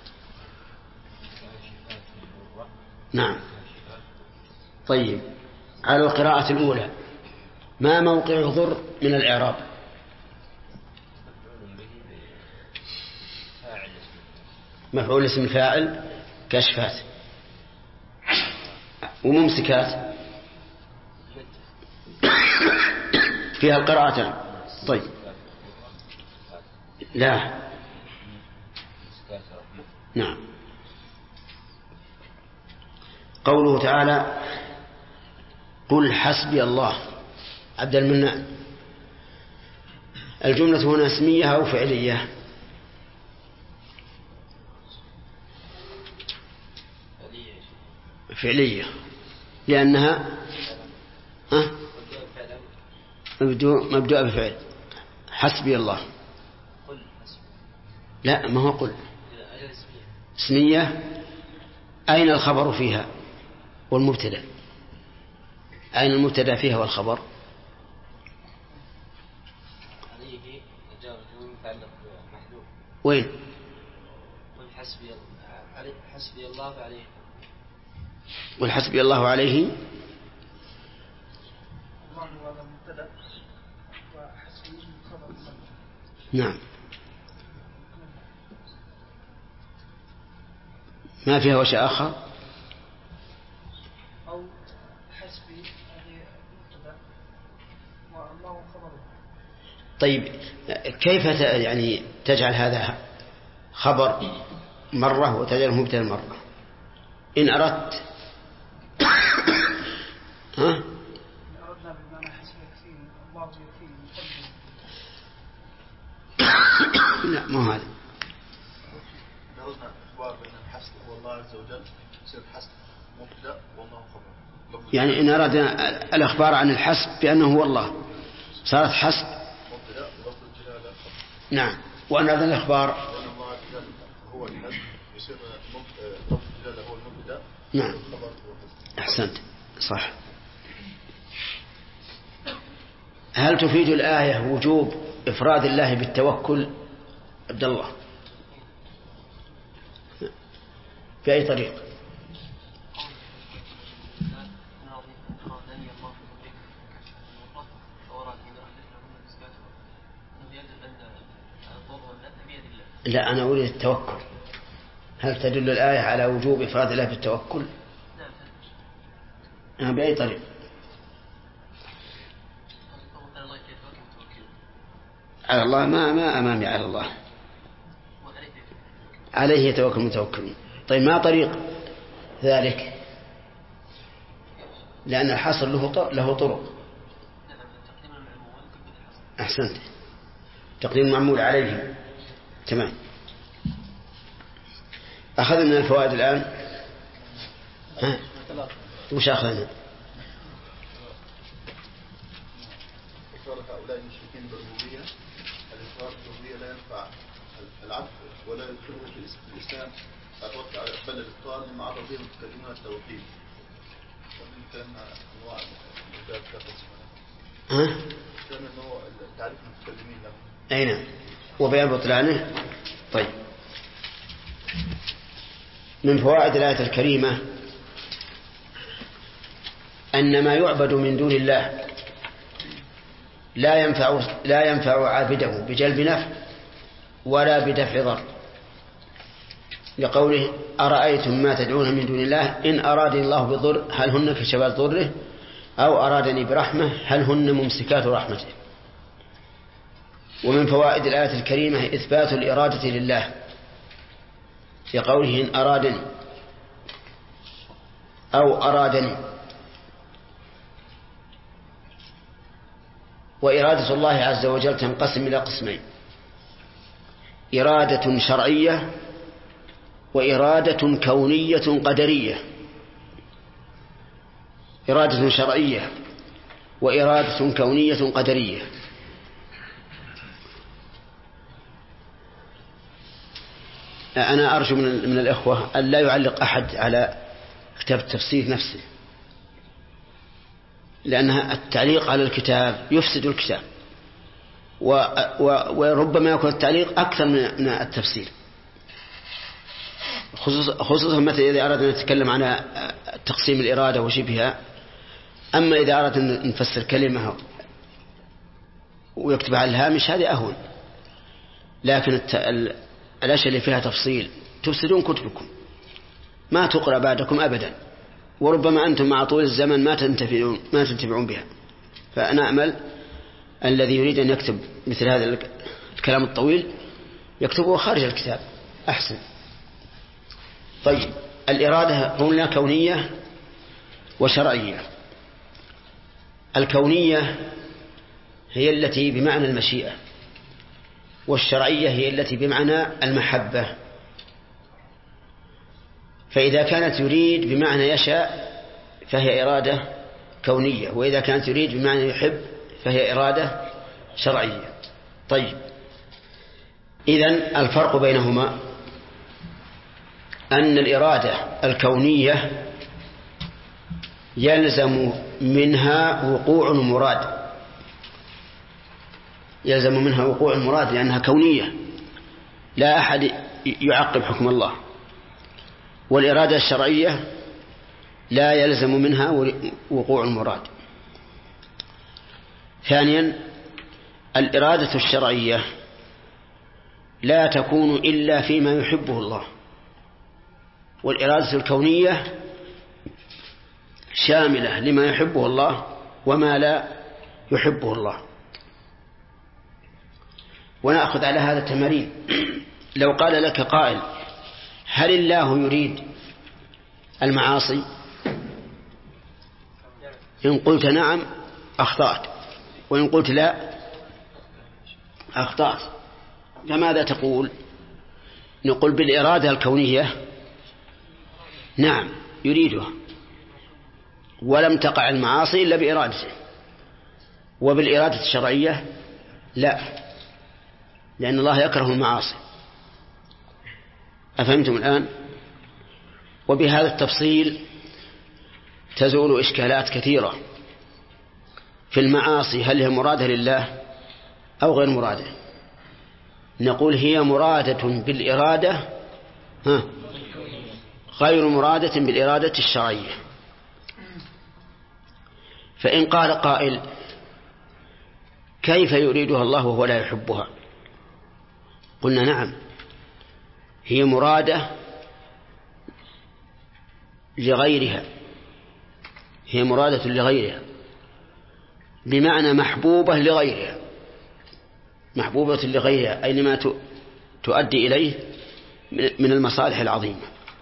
نعم. طيب على القراءة الأولى ما موقع ضر من الإعراب؟ مفعول اسم الفاعل كاشفات وممسكات فيها القراءتان. طيب لا. نعم. قوله تعالى قل حسبي الله عبد المنان الجملة هنا اسمية أو فعلية؟ فعلية لأنها مبدوءة بفعل. حسبي الله لا ما هو قل اسمية. أين الخبر فيها والمبتدأ؟ أين المبتدأ فيها والخبر؟ وين؟ حسبي الله عليه. والحسبي الله عليه نعم ما فيها وشيء آخر. أو حسبي مبتدأ والله خبره. طيب كيف يعني تجعل هذا خبر مرة وتجعله مبتدأ مرة؟ إن أردت ها؟ أردنا بمعنى حسب يكفيني الله يكفيني. لا مو هذا. أردنا إخبار بأن الحسب هو الله عز وجل يصير حسب مبتدأ والله خبر. يعني إن أردنا الأخبار عن الحسب بأنه هو الله صارت حسب مبتدأ ولفظ الجلالة. نعم. وأن أردنا الأخبار بأن الله عز وجل هو الحسب يصير لفظ الجلالة هو المبتدأ. نعم أحسنت صح. هل تفيد الآية وجوب إفراد الله بالتوكل عبد الله بأي طريق؟ لا أنا أريد التوكل. هل تدل الآية على وجوب إفراد الله بالتوكل؟ بأي طريق؟ على الله ما أمامي على الله عليه يتوكل المتوكلون. طيب ما طريق ذلك؟ لأن الحصر له طرق. أحسنت تقديم المعمول عليه. تمام. أخذنا من الفوائد الآن وش أخذنا؟ إقرار هؤلاء المشركين بالربوبية. الإقرار بالربوبية لا ينفع العبد ولا يدخله في الإسلام. أتوقع بل الإقرار مع ربهم المتكلمون التوحيد. ومن كان أنواع كان أنه تعريف المتكلمين لهم. أين وبيان بطلانه. طيب من فوائد الآية الكريمة أن ما يعبد من دون الله لا ينفع عابده بجلب نفع ولا بدفع ضر. لقوله أرأيتم ما تدعون من دون الله إن أرادني الله بضر هل هن كشفات ضره أو أرادني برحمة هل هن ممسكات رحمته. ومن فوائد الآية الكريمة إثبات الإرادة لله في قوله إن أرادني أو أرادني. وإرادة الله عز وجل تنقسم إلى قسمين: إرادة شرعية وإرادة كونية قدرية. إرادة شرعية وإرادة كونية قدرية. أنا أرجو من الإخوة أن لا يعلق أحد على كتاب التفسير نفسه، لأن التعليق على الكتاب يفسد الكتاب، وربما يكون التعليق أكثر من التفسير، خصوصا متى إذا أردنا أن نتكلم عن تقسيم الإرادة وشبهها. أما إذا أردنا أن نفسر كلمة ويكتب على الهامش هذه أهون، لكن الأشياء اللي فيها تفصيل تفسدون كتبكم، ما تقرأ بعدكم أبدا، وربما أنتم مع طول الزمن ما تنتفعون بها. فأنا أمل الذي يريد أن يكتب مثل هذا الكلام الطويل يكتبه خارج الكتاب أحسن. طيب، الإرادة قلنا كونية وشرعية. الكونية هي التي بمعنى المشيئة، والشرعية هي التي بمعنى المحبة. فإذا كانت يريد بمعنى يشاء فهي إرادة كونية، وإذا كانت يريد بمعنى يحب فهي إرادة شرعية. طيب، إذن الفرق بينهما أن الإرادة الكونية يلزم منها وقوع المراد، يلزم منها وقوع المراد لأنها كونية لا أحد يعقب حكم الله. والإرادة الشرعية لا يلزم منها وقوع المراد. ثانيا، الإرادة الشرعية لا تكون إلا فيما يحبه الله، والإرادة الكونية شاملة لما يحبه الله وما لا يحبه الله. ونأخذ على هذا التمارين. لو قال لك قائل هل الله يريد المعاصي؟ إن قلت نعم أخطأت، وإن قلت لا أخطأت. فماذا تقول؟ نقول بالإرادة الكونية نعم يريدها، ولم تقع المعاصي إلا بإرادته. وبالإرادة الشرعية لا، لأن الله يكره المعاصي. أفهمتم الآن؟ وبهذا التفصيل تزول إشكالات كثيرة في المعاصي، هل هي مرادة لله أو غير مرادة؟ نقول هي مرادة بالإرادة غير مرادة بالإرادة الشرعية. فإن قال قائل كيف يريدها الله وهو لا يحبها؟ قلنا نعم، هي مرادة لغيرها، هي مرادة لغيرها، بمعنى محبوبة لغيرها، محبوبة لغيرها أي لما تؤدي إليه من المصالح العظيمة.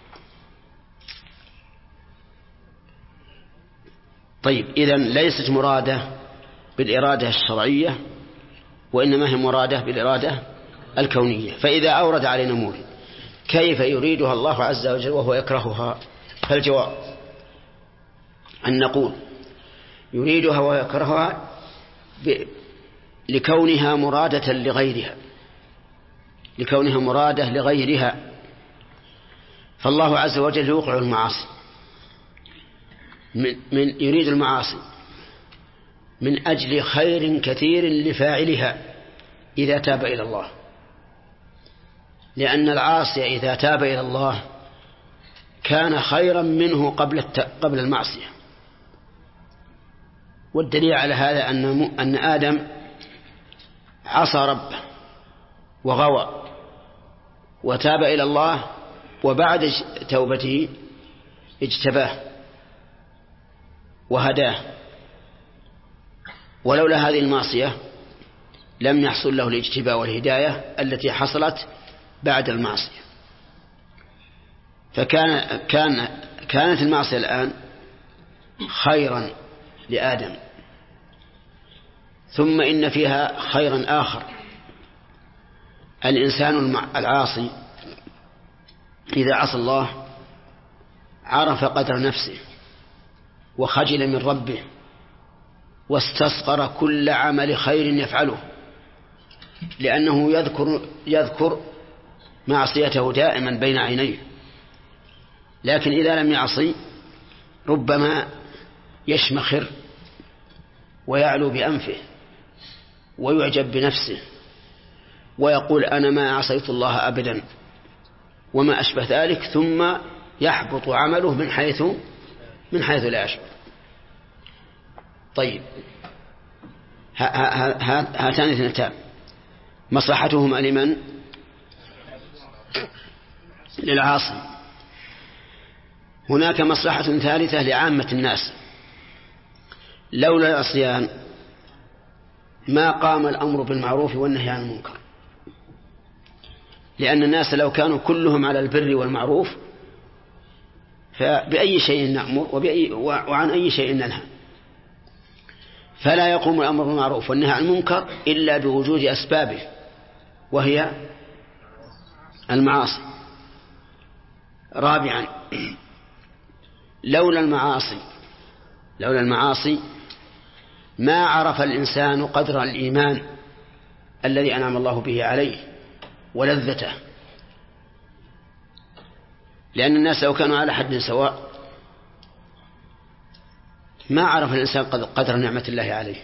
طيب، إذن ليست مرادة بالإرادة الشرعية، وإنما هي مرادة بالإرادة الكونية. فإذا أورد علينا مورد كيف يريدها الله عز وجل وهو يكرهها، فالجواب أن نقول يريدها ويكرهها لكونها مرادة لغيرها، لكونها مرادة لغيرها. فالله عز وجل يوقع المعاصي، من يريد المعاصي من أجل خير كثير لفاعلها إذا تاب إلى الله، لأن العاصي إذا تاب إلى الله كان خيرا منه قبل المعصية. والدليل على هذا أن آدم عصى ربه وغوى وتاب إلى الله وبعد توبته اجتباه وهداه، ولولا هذه المعصية لم يحصل له الاجتباء والهداية التي حصلت بعد المعصية. كانت المعصية الآن خيرا لآدم، ثم إن فيها خيرا آخر. الإنسان العاصي إذا عصى الله عرف قدر نفسه وخجل من ربه واستصغر كل عمل خير يفعله، لأنه يذكر معصيته دائما بين عينيه. لكن إذا لم يعصي ربما يشمخر ويعلو بأنفه ويعجب بنفسه ويقول أنا ما عصيت الله أبدا وما أشبه ذلك، ثم يحبط عمله من حيث لا يشعر. طيب، هاتان اثنتان مصلحتهما لمن؟ للعاصي. هناك مصلحة ثالثة لعامة الناس. لولا العصيان ما قام الأمر بالمعروف والنهي عن المنكر، لأن الناس لو كانوا كلهم على البر والمعروف فبأي شيء نأمر وعن أي شيء ننهى. فلا يقوم الأمر بالمعروف والنهي عن المنكر إلا بوجود أسبابه، وهي المعاصي. رابعا، لولا المعاصي ما عرف الإنسان قدر الإيمان الذي أنعم الله به عليه ولذته، لأن الناس لو كانوا على حد سواء ما عرف الإنسان قدر نعمة الله عليه.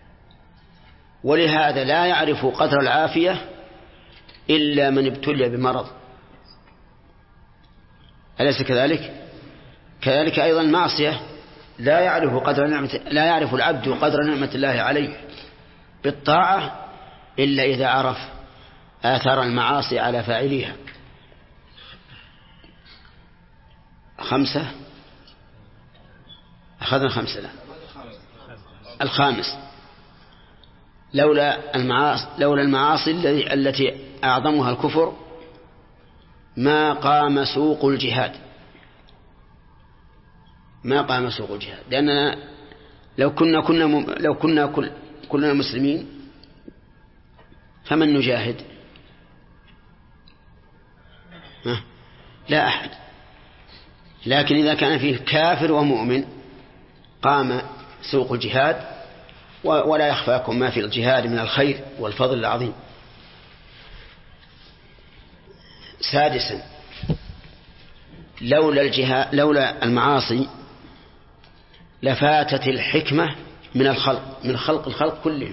ولهذا لا يعرف قدر العافية إلا من ابتلي بمرض، أليس كذلك؟ كذلك أيضا المعصية لا يعرف العبد قدر نعمة الله عليه بالطاعة إلا إذا عرف آثار المعاصي على فاعليها. 5 أخذنا 5 لا. الخامس، لولا المعاصي التي أعظمها الكفر ما قام سوق الجهاد. لأننا لو كنا كلنا مسلمين فمن نجاهد؟ لا أحد. لكن إذا كان فيه كافر ومؤمن قام سوق الجهاد، ولا يخفاكم ما في الجهاد من الخير والفضل العظيم. سادسا، لولا المعاصي لفاتت الحكمة من خلق الخلق كلهم.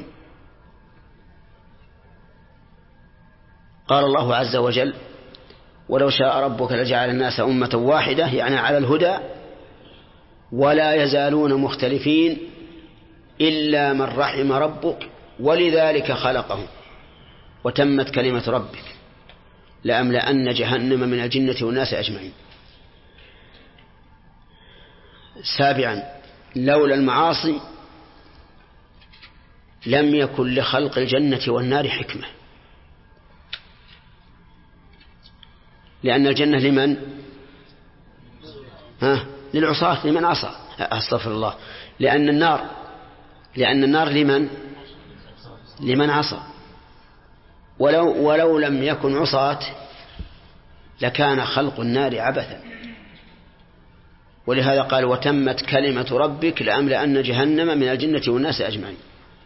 قال الله عز وجل: ولو شاء ربك لجعل الناس أمة واحدة، يعني على الهدى، ولا يزالون مختلفين إلا من رحم ربك ولذلك خلقهم وتمت كلمة ربك لأملأن جهنم من الجنة والناس أجمعين. سابعا، لولا المعاصي لم يكن لخلق الجنة والنار حكمة، لأن الجنة لمن؟ للعصاة، لمن عصى. أستغفر الله. لأن النار لمن عصى. ولو لم يكن عصاة لكان خلق النار عبثا. ولهذا قال: وتمت كلمة ربك لأملأن جهنم من الجنة والناس أجمعين.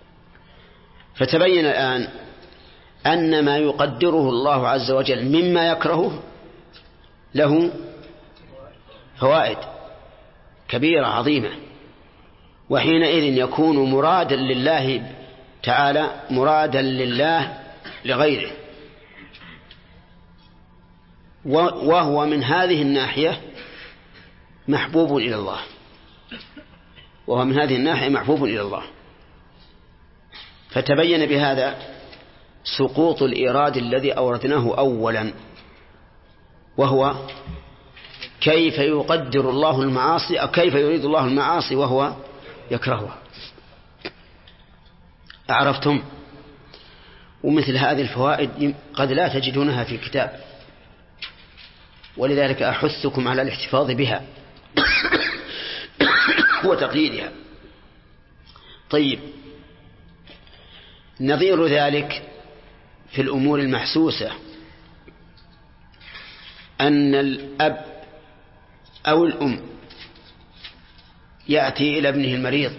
فتبين الآن أن ما يقدره الله عز وجل مما يكرهه له فوائد كبيرة عظيمة، وحينئذ يكون مرادا لله تعالى مرادا لله لغيره، وهو من هذه الناحية محبوب إلى الله. فتبين بهذا سقوط الإيراد الذي أوردناه أولا، وهو كيف يقدر الله المعاصي أو كيف يريد الله المعاصي وهو يكرهها. أعرفتم؟ ومثل هذه الفوائد قد لا تجدونها في الكتاب، ولذلك أحثكم على الاحتفاظ بها وتقييدها. طيب، نظير ذلك في الأمور المحسوسة أن الأب أو الأم يأتي إلى ابنه المريض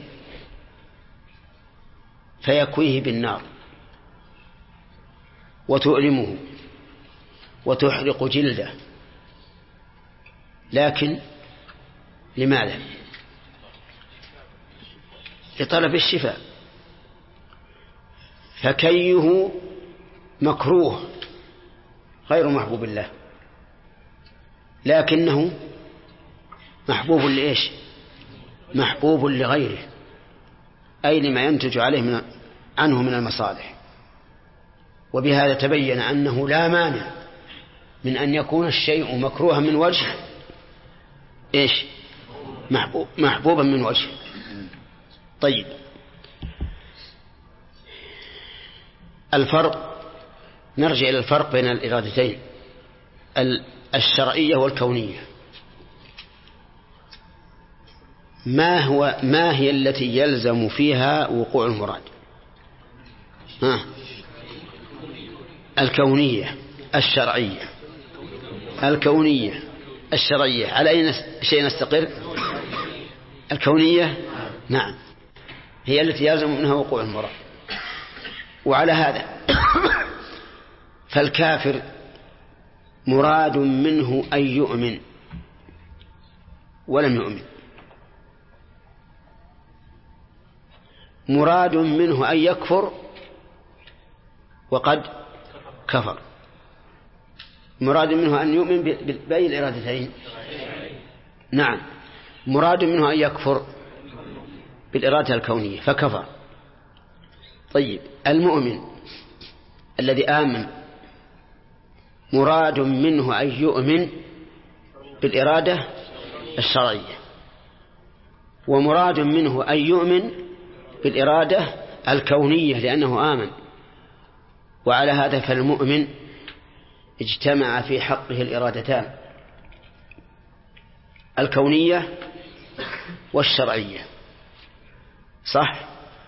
فيكويه بالنار وتؤلمه وتحرق جلده، لكن لماذا؟ لطلب الشفاء، فكيه مكروه غير محبوب الله، لكنه محبوب لإيش؟ محبوب لغيره، أي لما ينتج عليه عنه من المصالح. وبهذا تبين أنه لا مانع من أن يكون الشيء مكروها من وجه إيش؟ محبوبا من وجه. طيب، الفرق، نرجع إلى الفرق بين الإرادتين الشرعية والكونية. ما هي التي يلزم فيها وقوع المراد؟ الكونية الشرعية. الكونية الشرعية على أي شيء نستقر؟ الكونية، نعم، هي التي يلزم منها وقوع المراد. وعلى هذا فالكافر مراد منه أن يؤمن ولم يؤمن، مراد منه أن يكفر وقد كفر، مراد منه أن يؤمن بأي الإرادتين؟ نعم، مراد منه أن يكفر بالإرادة الكونية فكفر. طيب، المؤمن الذي آمن مراد منه أن يؤمن بالإرادة الشرعية، ومراد منه أن يؤمن بالإرادة الكونية لأنه آمن. وعلى هذا فالمؤمن اجتمع في حقه الإرادتان، الكونية والشرعية، صح؟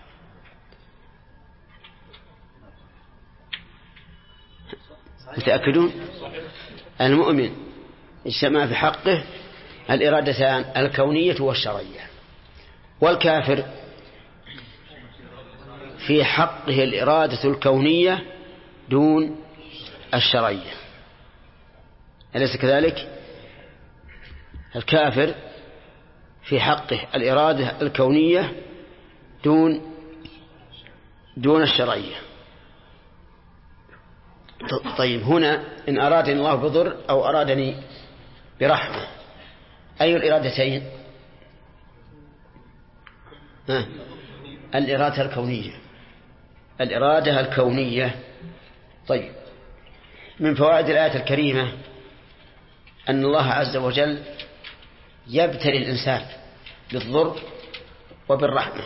متأكدون؟ المؤمن اجتمع في حقه الإرادتان الكونية والشرعية. والكافر في حقه الإرادة الكونية دون الشرعية، أليس كذلك؟ الكافر في حقه الإرادة الكونية دون الشرعية. طيب، هنا إن أرادني الله بضر أو أرادني برحمة، أي الإرادتين؟ الإرادة الكونية، الإرادة الكونية. طيب، من فوائد الآية الكريمة أن الله عز وجل يبتلي الإنسان بالضر وبالرحمة.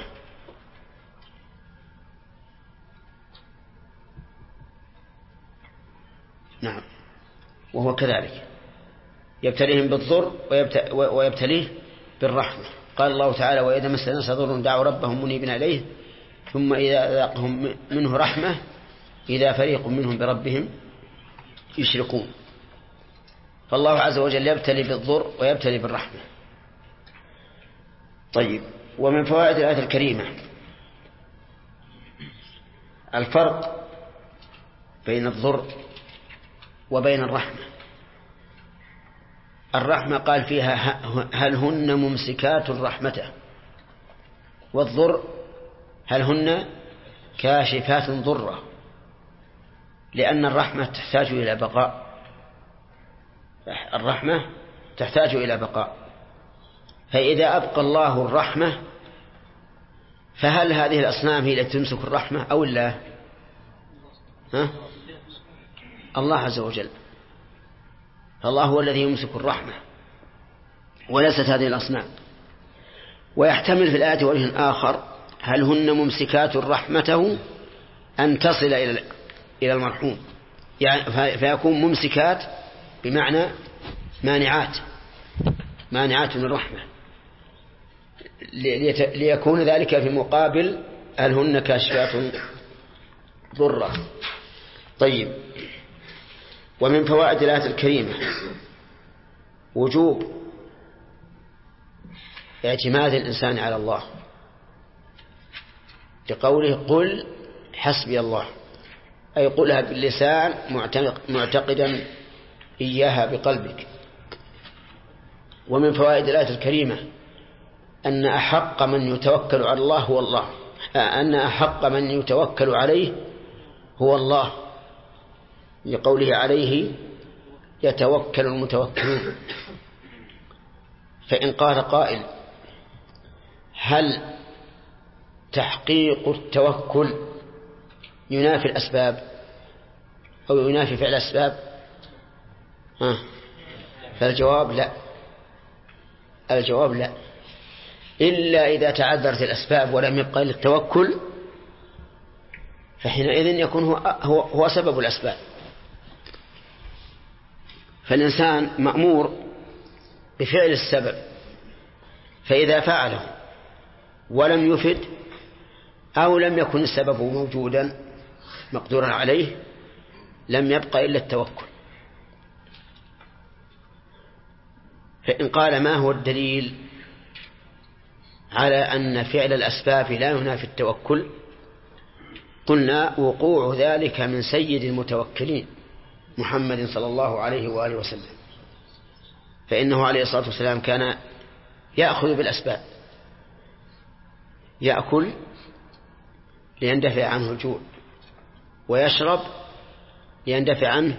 نعم، وهو كذلك يبتليهم بالضر ويبتليه بالرحمة. قال الله تعالى: وإذا مس الناس ضر دعوا ربهم منيبين إليه ثم إذا أذاقهم منه رحمة إذا فريق منهم بربهم يشركون. فالله عز وجل يبتلي بالضر ويبتلي بالرحمة. طيب، ومن فوائد الآية الكريمة الفرق بين الضر وبين الرحمة. الرحمة قال فيها: هل هن ممسكات رحمته، والضر هل هن كاشفات ضره، لأن الرحمة تحتاج إلى بقاء، الرحمة تحتاج إلى بقاء. فإذا أبقى الله الرحمة فهل هذه الأصنام هي التي تمسك الرحمة أو الله؟ الله عز وجل. فالله هو الذي يمسك الرحمة وليست هذه الأصنام. ويحتمل في الآية وجه آخر: هل هن ممسكات رحمته أن تصل إلى المرحوم، يعني فيكون ممسكات بمعنى مانعات من الرحمة، ليكون ذلك في مقابل هل هن كاشفات ضرة. طيب، ومن فوائد الآية الكريمة وجوب اعتماد الإنسان على الله، لقوله: قل حسبي الله، أي قلها باللسان معتقدا إياها بقلبك. ومن فوائد الآية الكريمة أن أحق من يتوكل على الله هو الله، أن أحق من يتوكل عليه هو الله، لقوله: عليه يتوكل المتوكلون. فإن قال قائل: هل تحقيق التوكل ينافي الأسباب أو ينافي فعل الأسباب؟ فالجواب لا، الجواب لا، إلا إذا تعذرت الأسباب ولم يبقى إلا التوكل، فحينئذ يكون هو سبب الأسباب. فالإنسان مأمور بفعل السبب، فإذا فعله ولم يفد أو لم يكن السبب موجودا مقدورا عليه لم يبقى إلا التوكل. فإن قال: ما هو الدليل على أن فعل الأسباب لا ينافي التوكل؟ قلنا: وقوع ذلك من سيد المتوكلين محمد صلى الله عليه وآله وسلم، فإنه عليه الصلاة والسلام كان يأخذ بالأسباب، يأكل ليندفع عنه الجوع، ويشرب ليندفع عنه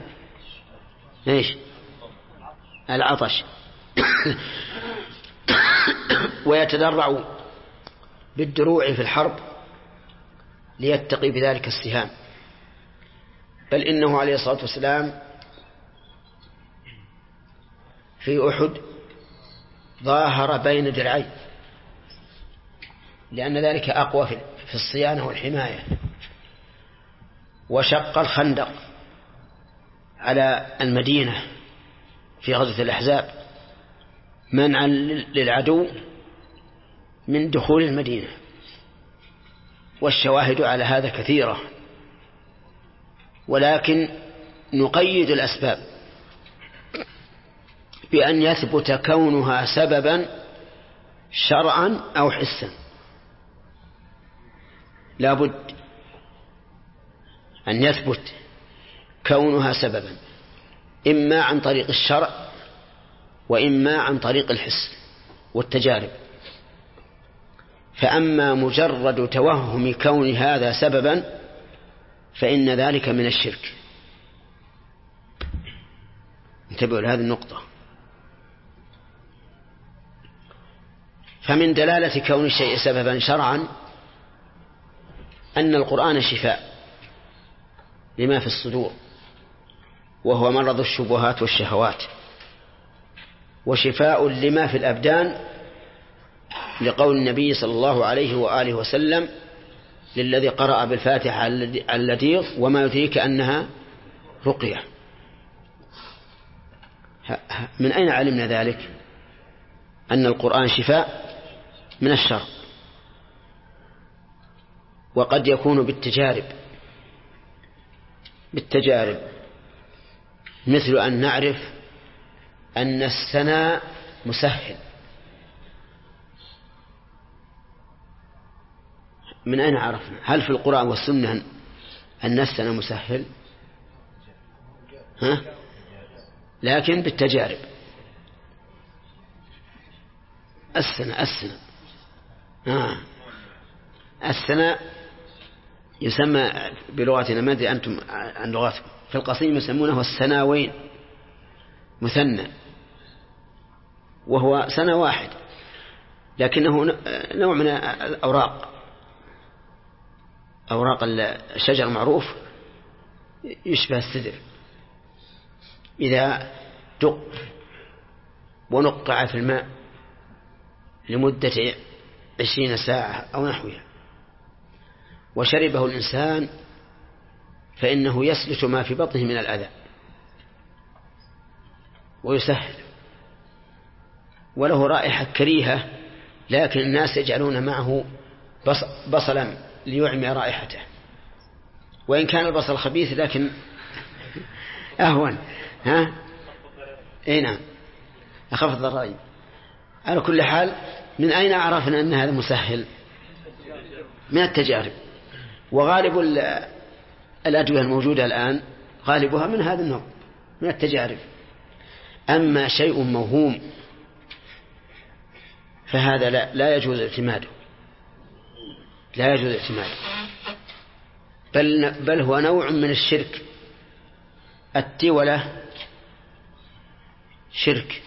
العطش، ويتدرع بالدروع في الحرب ليتقي بذلك السهام. بل إنه عليه الصلاة والسلام في أحد ظاهر بين درعين، لأن ذلك أقوى في الصيانة والحماية، وشق الخندق على المدينة في غزوة الأحزاب منعا للعدو من دخول المدينة، والشواهد على هذا كثيرة. ولكن نقيد الأسباب بأن يثبت كونها سببا شرعا أو حسا، لا بد أن يثبت كونها سببا، إما عن طريق الشرع وإما عن طريق الحس والتجارب. فأما مجرد توهم كون هذا سببا فإن ذلك من الشرك. انتبهوا لهذه النقطة. فمن دلالة كون الشيء سببا شرعا أن القرآن شفاء لما في الصدور، وهو مرض الشبهات والشهوات، وشفاء لما في الأبدان، لقول النبي صلى الله عليه وآله وسلم للذي قرأ بالفاتحة اللذيذ: وما يدريك أنها رقية. من أين علمنا ذلك؟ أن القرآن شفاء من الشر، وقد يكون بالتجارب، مثل أن نعرف أن السنا مسهل. من أين عرفنا؟ هل في القرآن والسنة أن السنا مسهل؟ لكن بالتجارب. السنا يسمى بلغتنا، ما أدري أنتم عن لغتكم، في القصيم يسمونه السناوين مثنى، وهو سنة واحد لكنه نوع من أوراق الشجر معروف، يشبه السدر. إذا دق ونقع في الماء لمدة 20 ساعة أو نحوها وشربه الإنسان فإنه يسلت ما في بطنه من الأذى ويسهل، وله رائحة كريهة لكن الناس يجعلون معه بصلا ليعمي رائحته، وإن كان البصل خبيث لكن أهون. ها؟ أي نعم، أخف الضرائب. على كل حال، من أين عرفنا أن هذا مسهل؟ من التجارب، وغالب الأدوية الموجودة الآن غالبها من هذا النوع من التجارب. أما شيء موهوم فهذا لا يجوز اعتماده، لا يجوز اعتماده، بل هو نوع من الشرك. التولة شرك.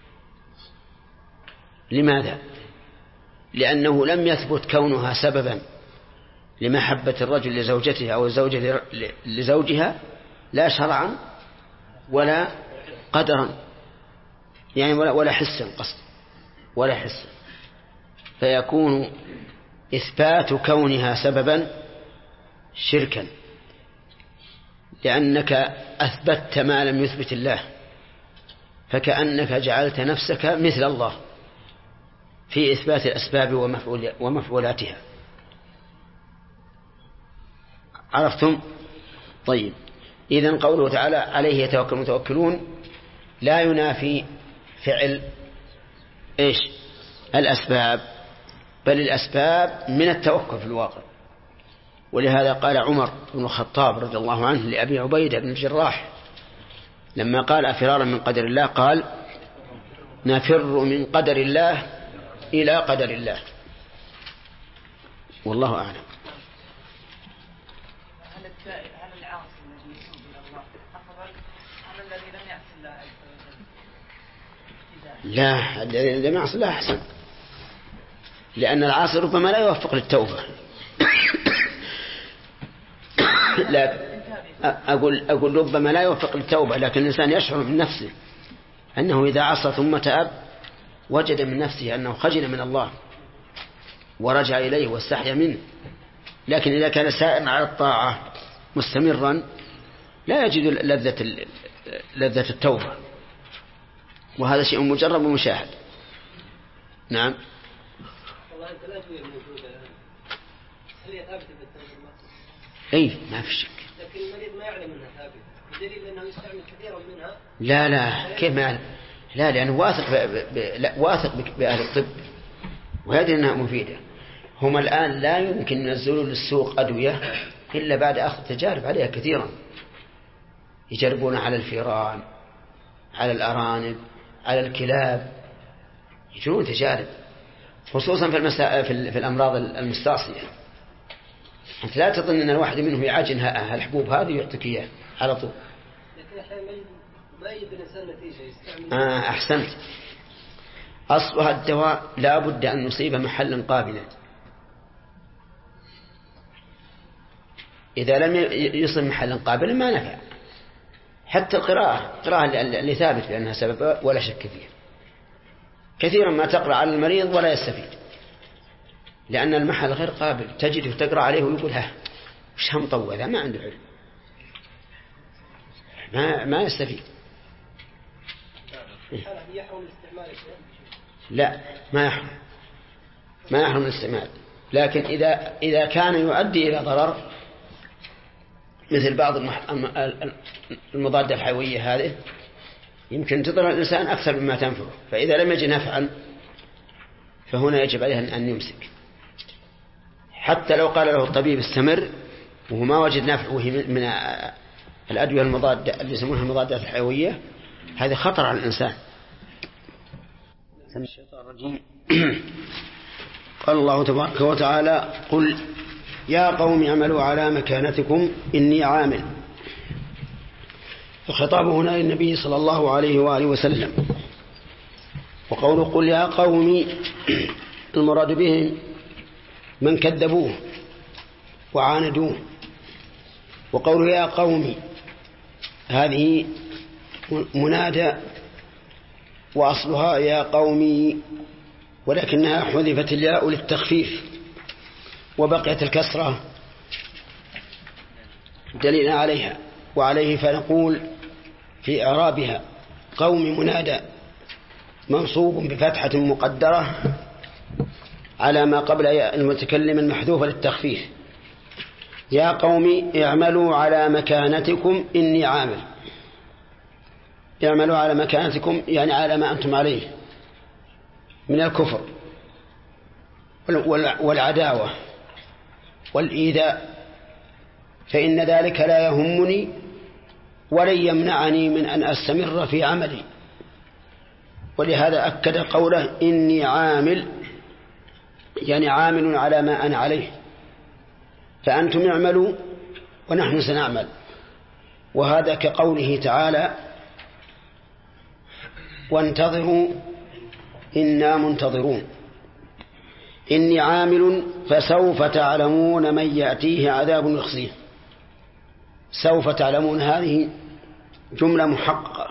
لماذا؟ لأنه لم يثبت كونها سببا لمحبة الرجل لزوجته أو الزوجة لزوجها، لا شرعا ولا قدرا، يعني ولا حسا، قصد ولا حسا، فيكون إثبات كونها سببا شركا، لأنك أثبتت ما لم يثبت الله، فكأنك جعلت نفسك مثل الله في إثبات الأسباب ومفعولاتها. عرفتم؟ طيب، إذن قوله تعالى عليه يتوكل المتوكلون لا ينافي فعل إيش؟ الأسباب، بل الأسباب من التوكل في الواقع. ولهذا قال عمر بن الخطاب رضي الله عنه لأبي عبيدة بن الجراح لما قال أفرارا من قدر الله، قال نفر من قدر الله إلى قدر الله. والله أعلم. هل العاصي الذي يتوب إلى الله أفضل أم الذي لم يعصي الله عز وجل؟ لا، الذي لم يعصي الله أحسن، لأن العاصي ربما لا يوفق للتوبة. لا، أقول ربما لا يوفق للتوبة، لكن الإنسان يشعر من نفسه أنه إذا عصى ثم تاب وجد من نفسه أنه خجل من الله ورجع إليه واستحيا منه. لكن إذا كان سائرا على الطاعة مستمرا لا يجد لذة التوبة، وهذا شيء مجرب ومشاهد. نعم. والله أنت لا توجد موجودة، هل هي ثابتة بالتوبة؟ أي ما في شك. لكن المريض ما يعلم أنها ثابتة، بدليل أنه يستعمل كثيرا منها. لا كيف ما يعلم؟ لا، لأنه واثق بأهل الطب وهذه أنها مفيدة. هم الآن لا يمكن ينزلوا للسوق أدوية إلا بعد أخذ تجارب عليها كثيرا، يجربون على الفيران، على الأرانب، على الكلاب، يجرون تجارب، خصوصا في الأمراض المستعصية. أنت لا تظن أن الواحد منهم يعجن الحبوب هذه يعطيك إياه على طول. لكن أحيانا ما يجد الإنسان نتيجة يستعمل. أحسنت. أصلها الدواء لا بد أن نصيب محلا قابلا. إذا لم يصب محلا قابلا ما نفع. حتى القراءة اللي ثابت بأنها سبب ولا شك فيه. كثيرا ما تقرأ على المريض ولا يستفيد، لأن المحل غير قابل، تجده تقرأ عليه ويقول ها وش هم طوّل، ما عنده علم، ما يستفيد. يحرم الاستعمال؟ لا، ما يحرم الاستعمال، لكن إذا كان يؤدي إلى ضرر مثل بعض المضادات الحيوية هذه يمكن تضر الإنسان أكثر مما تنفعه، فإذا لم يجد نفعا فهنا يجب عليه أن يمسك، حتى لو قال له الطبيب استمر وهو ما وجد نفع وهي من الأدوية المضادة اللي يسمونها المضادات الحيوية، هذا خطر على الإنسان. الشيطان الرجيم. قال الله تبارك وتعالى قل يا قوم اعملوا على مكانتكم إني عامل. الخطاب هنا للنبي صلى الله عليه وآله وسلم. وقوله قل يا قوم المراد بهم من كذبوه وعاندوه. وقوله يا قوم هذه منادى وأصلها يا قومي، ولكنها حذفت الياء للتخفيف وبقيت الكسرة دليل عليها. وعليه فنقول في إعرابها قوم منادى منصوب بفتحة مقدرة على ما قبل المتكلم المحذوف للتخفيف. يا قوم اعملوا على مكانتكم إني عامل. اعملوا على مكانتكم يعني على ما أنتم عليه من الكفر والعداوة والإيذاء، فإن ذلك لا يهمني ولن يمنعني من أن أستمر في عملي. ولهذا أكد قوله إني عامل، يعني عامل على ما أنا عليه، فأنتم اعملوا ونحن سنعمل. وهذا كقوله تعالى وانتظروا إنا منتظرون. إني عامل فسوف تعلمون من يأتيه عذاب يخزيه. سوف تعلمون هذه جملة محققة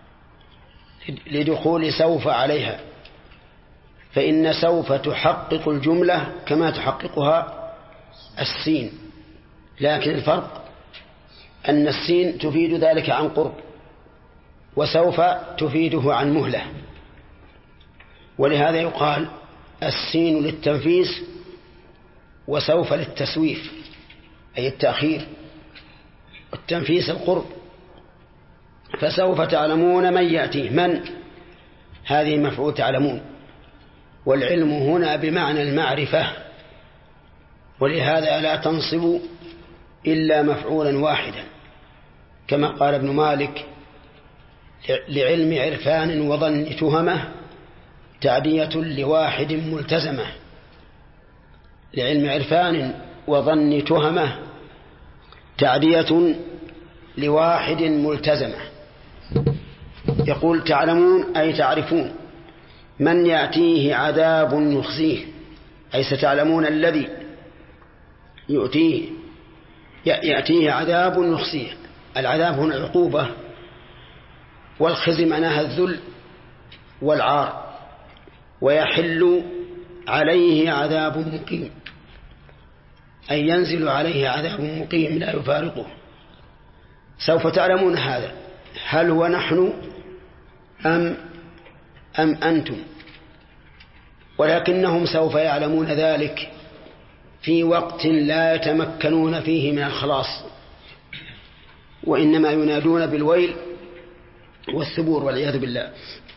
لدخول سوف عليها، فإن سوف تحقق الجملة كما تحققها السين، لكن الفرق أن السين تفيد ذلك عن قرب وسوف تفيده عن مهلة. ولهذا يقال السين للتنفيس وسوف للتسويف أي التأخير، التنفيس القرب. فسوف تعلمون من يأتيه، من هذه مفعول تعلمون، والعلم هنا بمعنى المعرفة، ولهذا لا تنصب إلا مفعولا واحدا كما قال ابن مالك لعلم عرفان وظن تهمة تعدية لواحد ملتزمة. لعلم عرفان وظن تهمة تعدية لواحد ملتزمة. يقول تعلمون أي تعرفون من يأتيه عذاب يخزيه، أي ستعلمون الذي يأتيه عذاب يخزيه. العذاب هنا العقوبة، والخزي معناها الذل والعار، ويحل عليه عذاب مقيم أي ينزل عليه عذاب مقيم لا يفارقه. سوف تعلمون هذا، هل هو نحن أم أنتم؟ ولكنهم سوف يعلمون ذلك في وقت لا يتمكنون فيه من الخلاص، وإنما ينادون بالويل والثبور والعياذ بالله.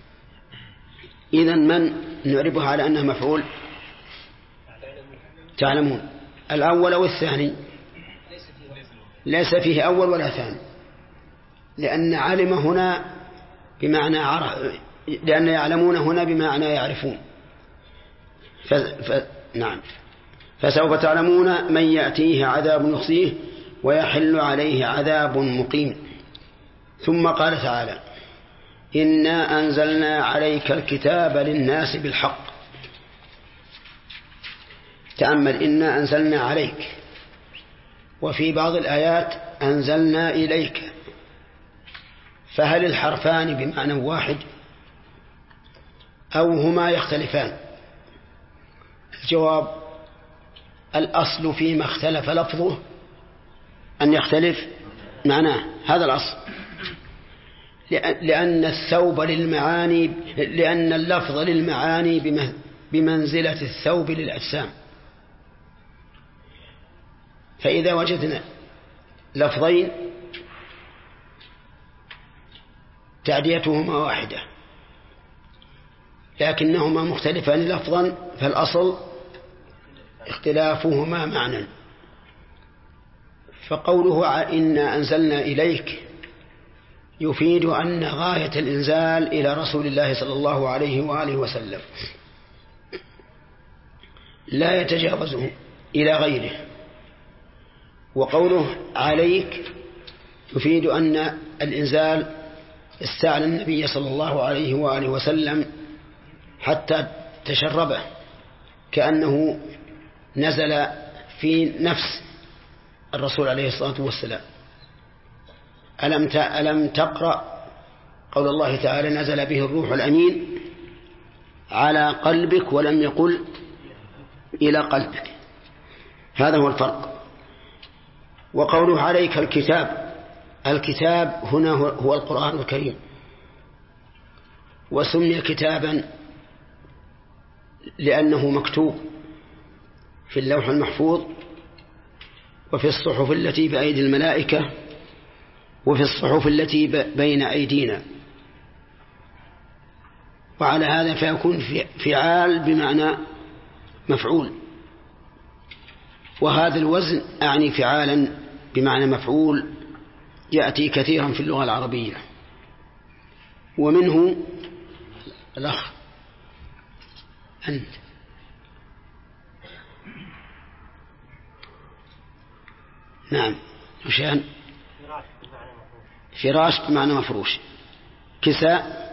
إذن من نعربها على أنه مفعول تعلمون. الأول والثاني ليس فيه أول ولا ثاني، لأن علم هنا بمعنى لأن يعلمون هنا بمعنى يعرفون. نعم. فسوف تعلمون من يأتيه عذاب يخزيه ويحل عليه عذاب مقيم. ثم قال تعالى إنا أنزلنا عليك الكتاب للناس بالحق. تأمل إنا أنزلنا عليك، وفي بعض الآيات أنزلنا إليك، فهل الحرفان بمعنى واحد أو هما يختلفان؟ الجواب الأصل فيما اختلف لفظه أن يختلف معناه، هذا الأصل، لأن الثوب للمعاني، لأن اللفظ للمعاني بمنزلة الثوب للأجسام. فإذا وجدنا لفظين تعديتهما واحدة لكنهما مختلفان لفظا، فالأصل اختلافهما معنى. فقوله إنا أنزلنا إليك يفيد أن غاية الإنزال إلى رسول الله صلى الله عليه وآله وسلم لا يتجاوزه إلى غيره. وقوله عليك يفيد أن الإنزال استعلى النبي صلى الله عليه وآله وسلم حتى تشربه، كأنه نزل في نفس الرسول عليه الصلاة والسلام. ألم تقرأ قول الله تعالى نزل به الروح الأمين على قلبك ولم يقل إلى قلبك، هذا هو الفرق. وقوله عليك الكتاب، الكتاب هنا هو القرآن الكريم، وسمي كتابا لأنه مكتوب في اللوح المحفوظ وفي الصحف التي بأيدي الملائكة وفي الصحف التي بين أيدينا. وعلى هذا فيكون فعال بمعنى مفعول، وهذا الوزن أعني فعالا بمعنى مفعول يأتي كثيرا في اللغة العربية. ومنه الأخ أنت نعم وشان فراش بمعنى مفروش، كساء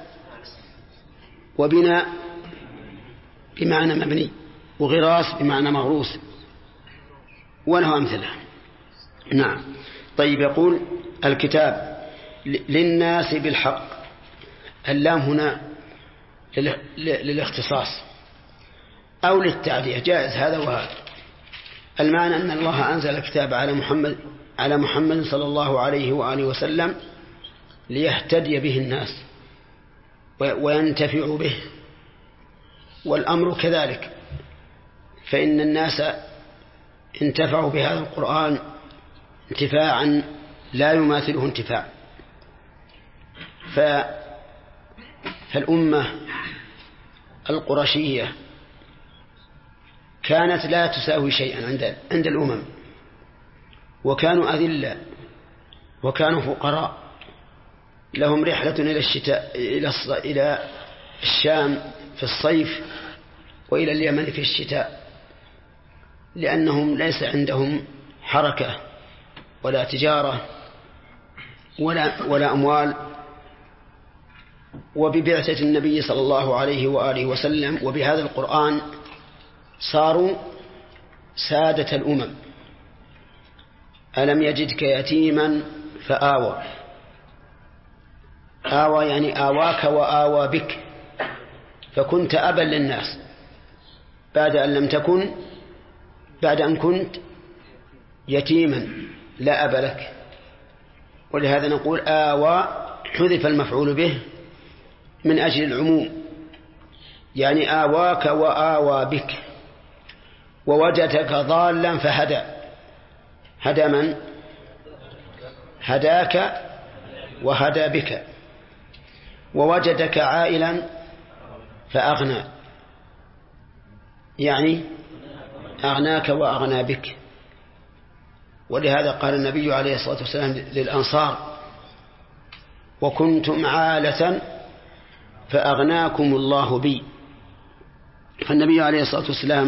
وبناء بمعنى مبني، وغراس بمعنى مغروس، وله أمثلة. نعم. طيب يقول الكتاب للناس بالحق، اللام هنا للاختصاص أو للتعدية، جائز هذا وهذا. المعنى أن الله أنزل الكتاب على محمد صلى الله عليه وآله وسلم ليهتدي به الناس وينتفعوا به، والأمر كذلك، فإن الناس انتفعوا بهذا القرآن انتفاعا لا يماثله انتفاع. فالأمة القرشية كانت لا تساوي شيئا عند الأمم، وكانوا أذلة وكانوا فقراء، لهم رحلة إلى الشتاء إلى الشام في الصيف وإلى اليمن في الشتاء، لأنهم ليس عندهم حركة ولا تجارة ولا أموال. وببعثة النبي صلى الله عليه وآله وسلم وبهذا القرآن صاروا سادة الأمم. ألم يجدك يتيما فآوى، آوى يعني آواك وآوى بك، فكنت أبا للناس بعد أن كنت يتيما لا أب لك. ولهذا نقول آوى حذف المفعول به من أجل العموم، يعني آواك وآوى بك. ووجدك ضالا فهدى، هدى من؟ هداك وهدى بك. ووجدك عائلا فأغنى، يعني أغناك وأغنى بك. ولهذا قال النبي عليه الصلاة والسلام للأنصار: وكنتم عالة فأغناكم الله بي. فالنبي عليه الصلاة والسلام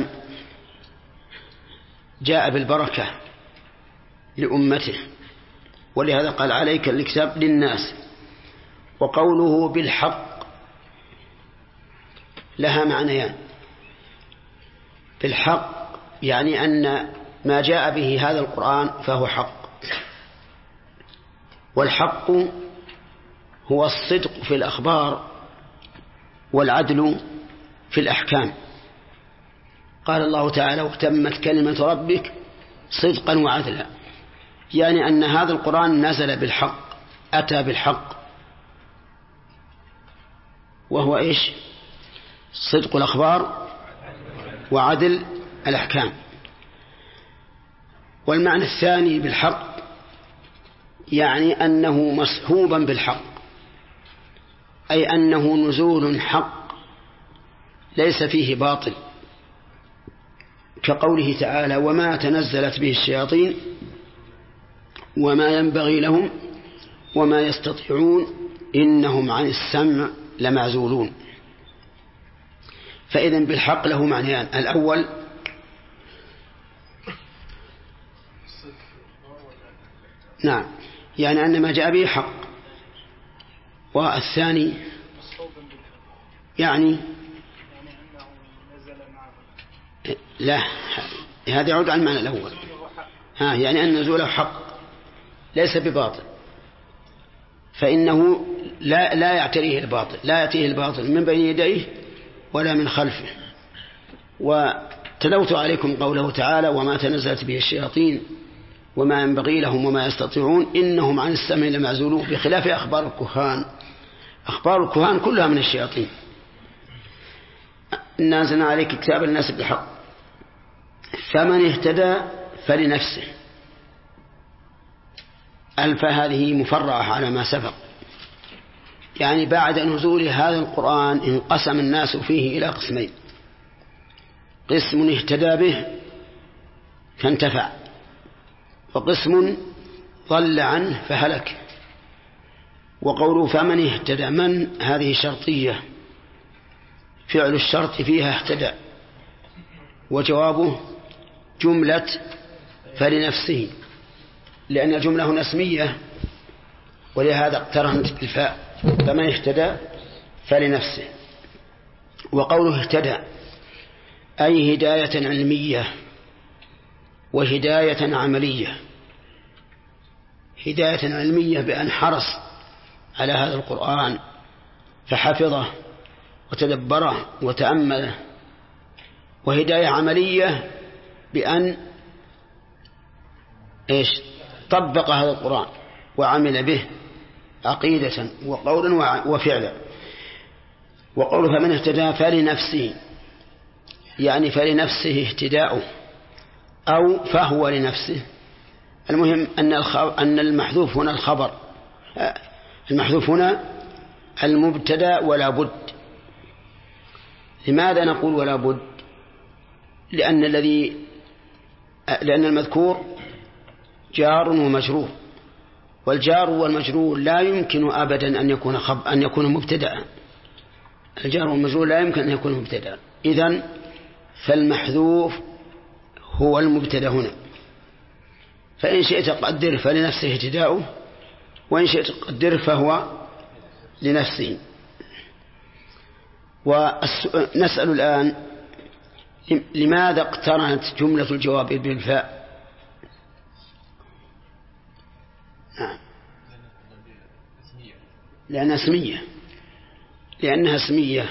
جاء بالبركة لأمته، ولهذا قال عليك الكتاب للناس. وقوله بالحق لها معنيان. بالحق يعني أن ما جاء به هذا القرآن فهو حق، والحق هو الصدق في الأخبار والعدل في الأحكام. قال الله تعالى: وتمت كلمة ربك صدقا وعدلا، يعني أن هذا القرآن نزل بالحق، أتى بالحق، وهو إيش؟ صدق الأخبار وعدل الأحكام. والمعنى الثاني بالحق يعني أنه مصحوبا بالحق، أي أنه نزول حق ليس فيه باطل، كقوله تعالى: وما تنزلت به الشياطين وما ينبغي لهم وما يستطيعون إنهم عن السمع لمعزولون. فإذن بالحق له معنيان: الأول نعم يعني أن ما جاء به حق، والثاني يعني لا، هذا يعود على المعنى الأول، يعني أن نزوله حق ليس بباطل، فإنه لا يعتريه الباطل، لا يأتيه الباطل من بين يديه ولا من خلفه. وتلوت عليكم قوله تعالى: وما تنزلت به الشياطين وما ينبغي لهم وما يستطيعون إنهم عن السمع لمعزولون، بخلاف أخبار الكهان. أخبار الكهان كلها من الشياطين. إنا أنزلنا عليك كتابا للناس بالحق فمن اهتدى فلنفسه. ألف هذه مفرعة على ما سبق، يعني بعد نزول هذا القرآن انقسم الناس فيه إلى قسمين: قسم اهتدى به فانتفع، وقسم ضل عنه فهلك. وقوله فمن اهتدى، من هذه شرطية، فعل الشرط فيها اهتدى، وجوابه جملة فلنفسه، لأن الجملة هنا اسمية ولهذا اقترنت بالفاء. فمن اهتدى فلنفسه. وقوله اهتدى أي هداية علمية وهداية عملية. هداية علمية بأن حرص على هذا القرآن فحفظه وتدبره وتأمله، وهداية عملية بأن طبق هذا القرآن وعمل به عقيدة وقولا وفعلا. وقوله فمن اهتدى فلنفسه، يعني فلنفسه اهتداؤه أو فهو لنفسه. المهم أن المحذوف هنا الخبر، المحذوف هنا المبتدأ ولا بد. لماذا نقول ولا بد؟ لأن المذكور جار ومجرور، والجار والمجرور لا يمكن أبدا أن يكون مبتدأ. الجار والمجرور لا يمكن أن يكون مبتدأ. إذن فالمحذوف هو المبتدأ هنا. فإن شئت قدر فلنفسه اهتداؤه، وإن شئت قدر فهو لنفسه. ونسأل الآن لماذا اقترنت جملة الجواب بالفاء؟ لأنها اسمية.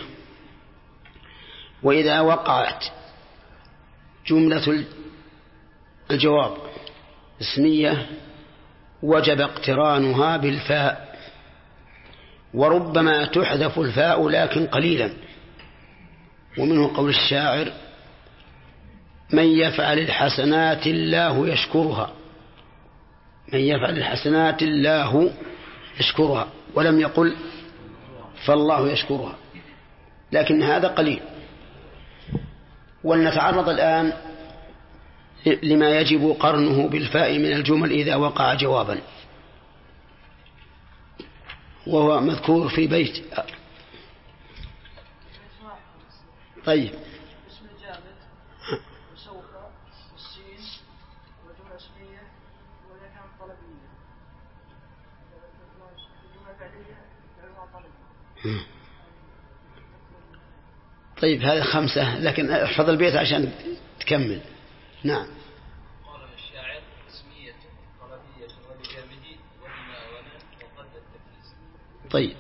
وإذا وقعت جملة الجواب اسمية وجب اقترانها بالفاء، وربما تحذف الفاء لكن قليلا. ومنه قول الشاعر: من يفعل الحسنات الله يشكرها. من يفعل الحسنات الله يشكرها، ولم يقل فالله يشكرها، لكن هذا قليل. ولنتعرض الآن لما يجب قرنه بالفاء من الجمل إذا وقع جوابا، وهو مذكور في بيت. طيب، اسم الجامد وسوف والسين وجملة اسمية وإذا كانت طلبية جملة فعلية يعلمها طلبية. طيب هذه 5، لكن احفظ البيت عشان تكمل. نعم. قال الشاعر: اسمية طلبية وبجامد وبما ولا وقد التكليس. طيب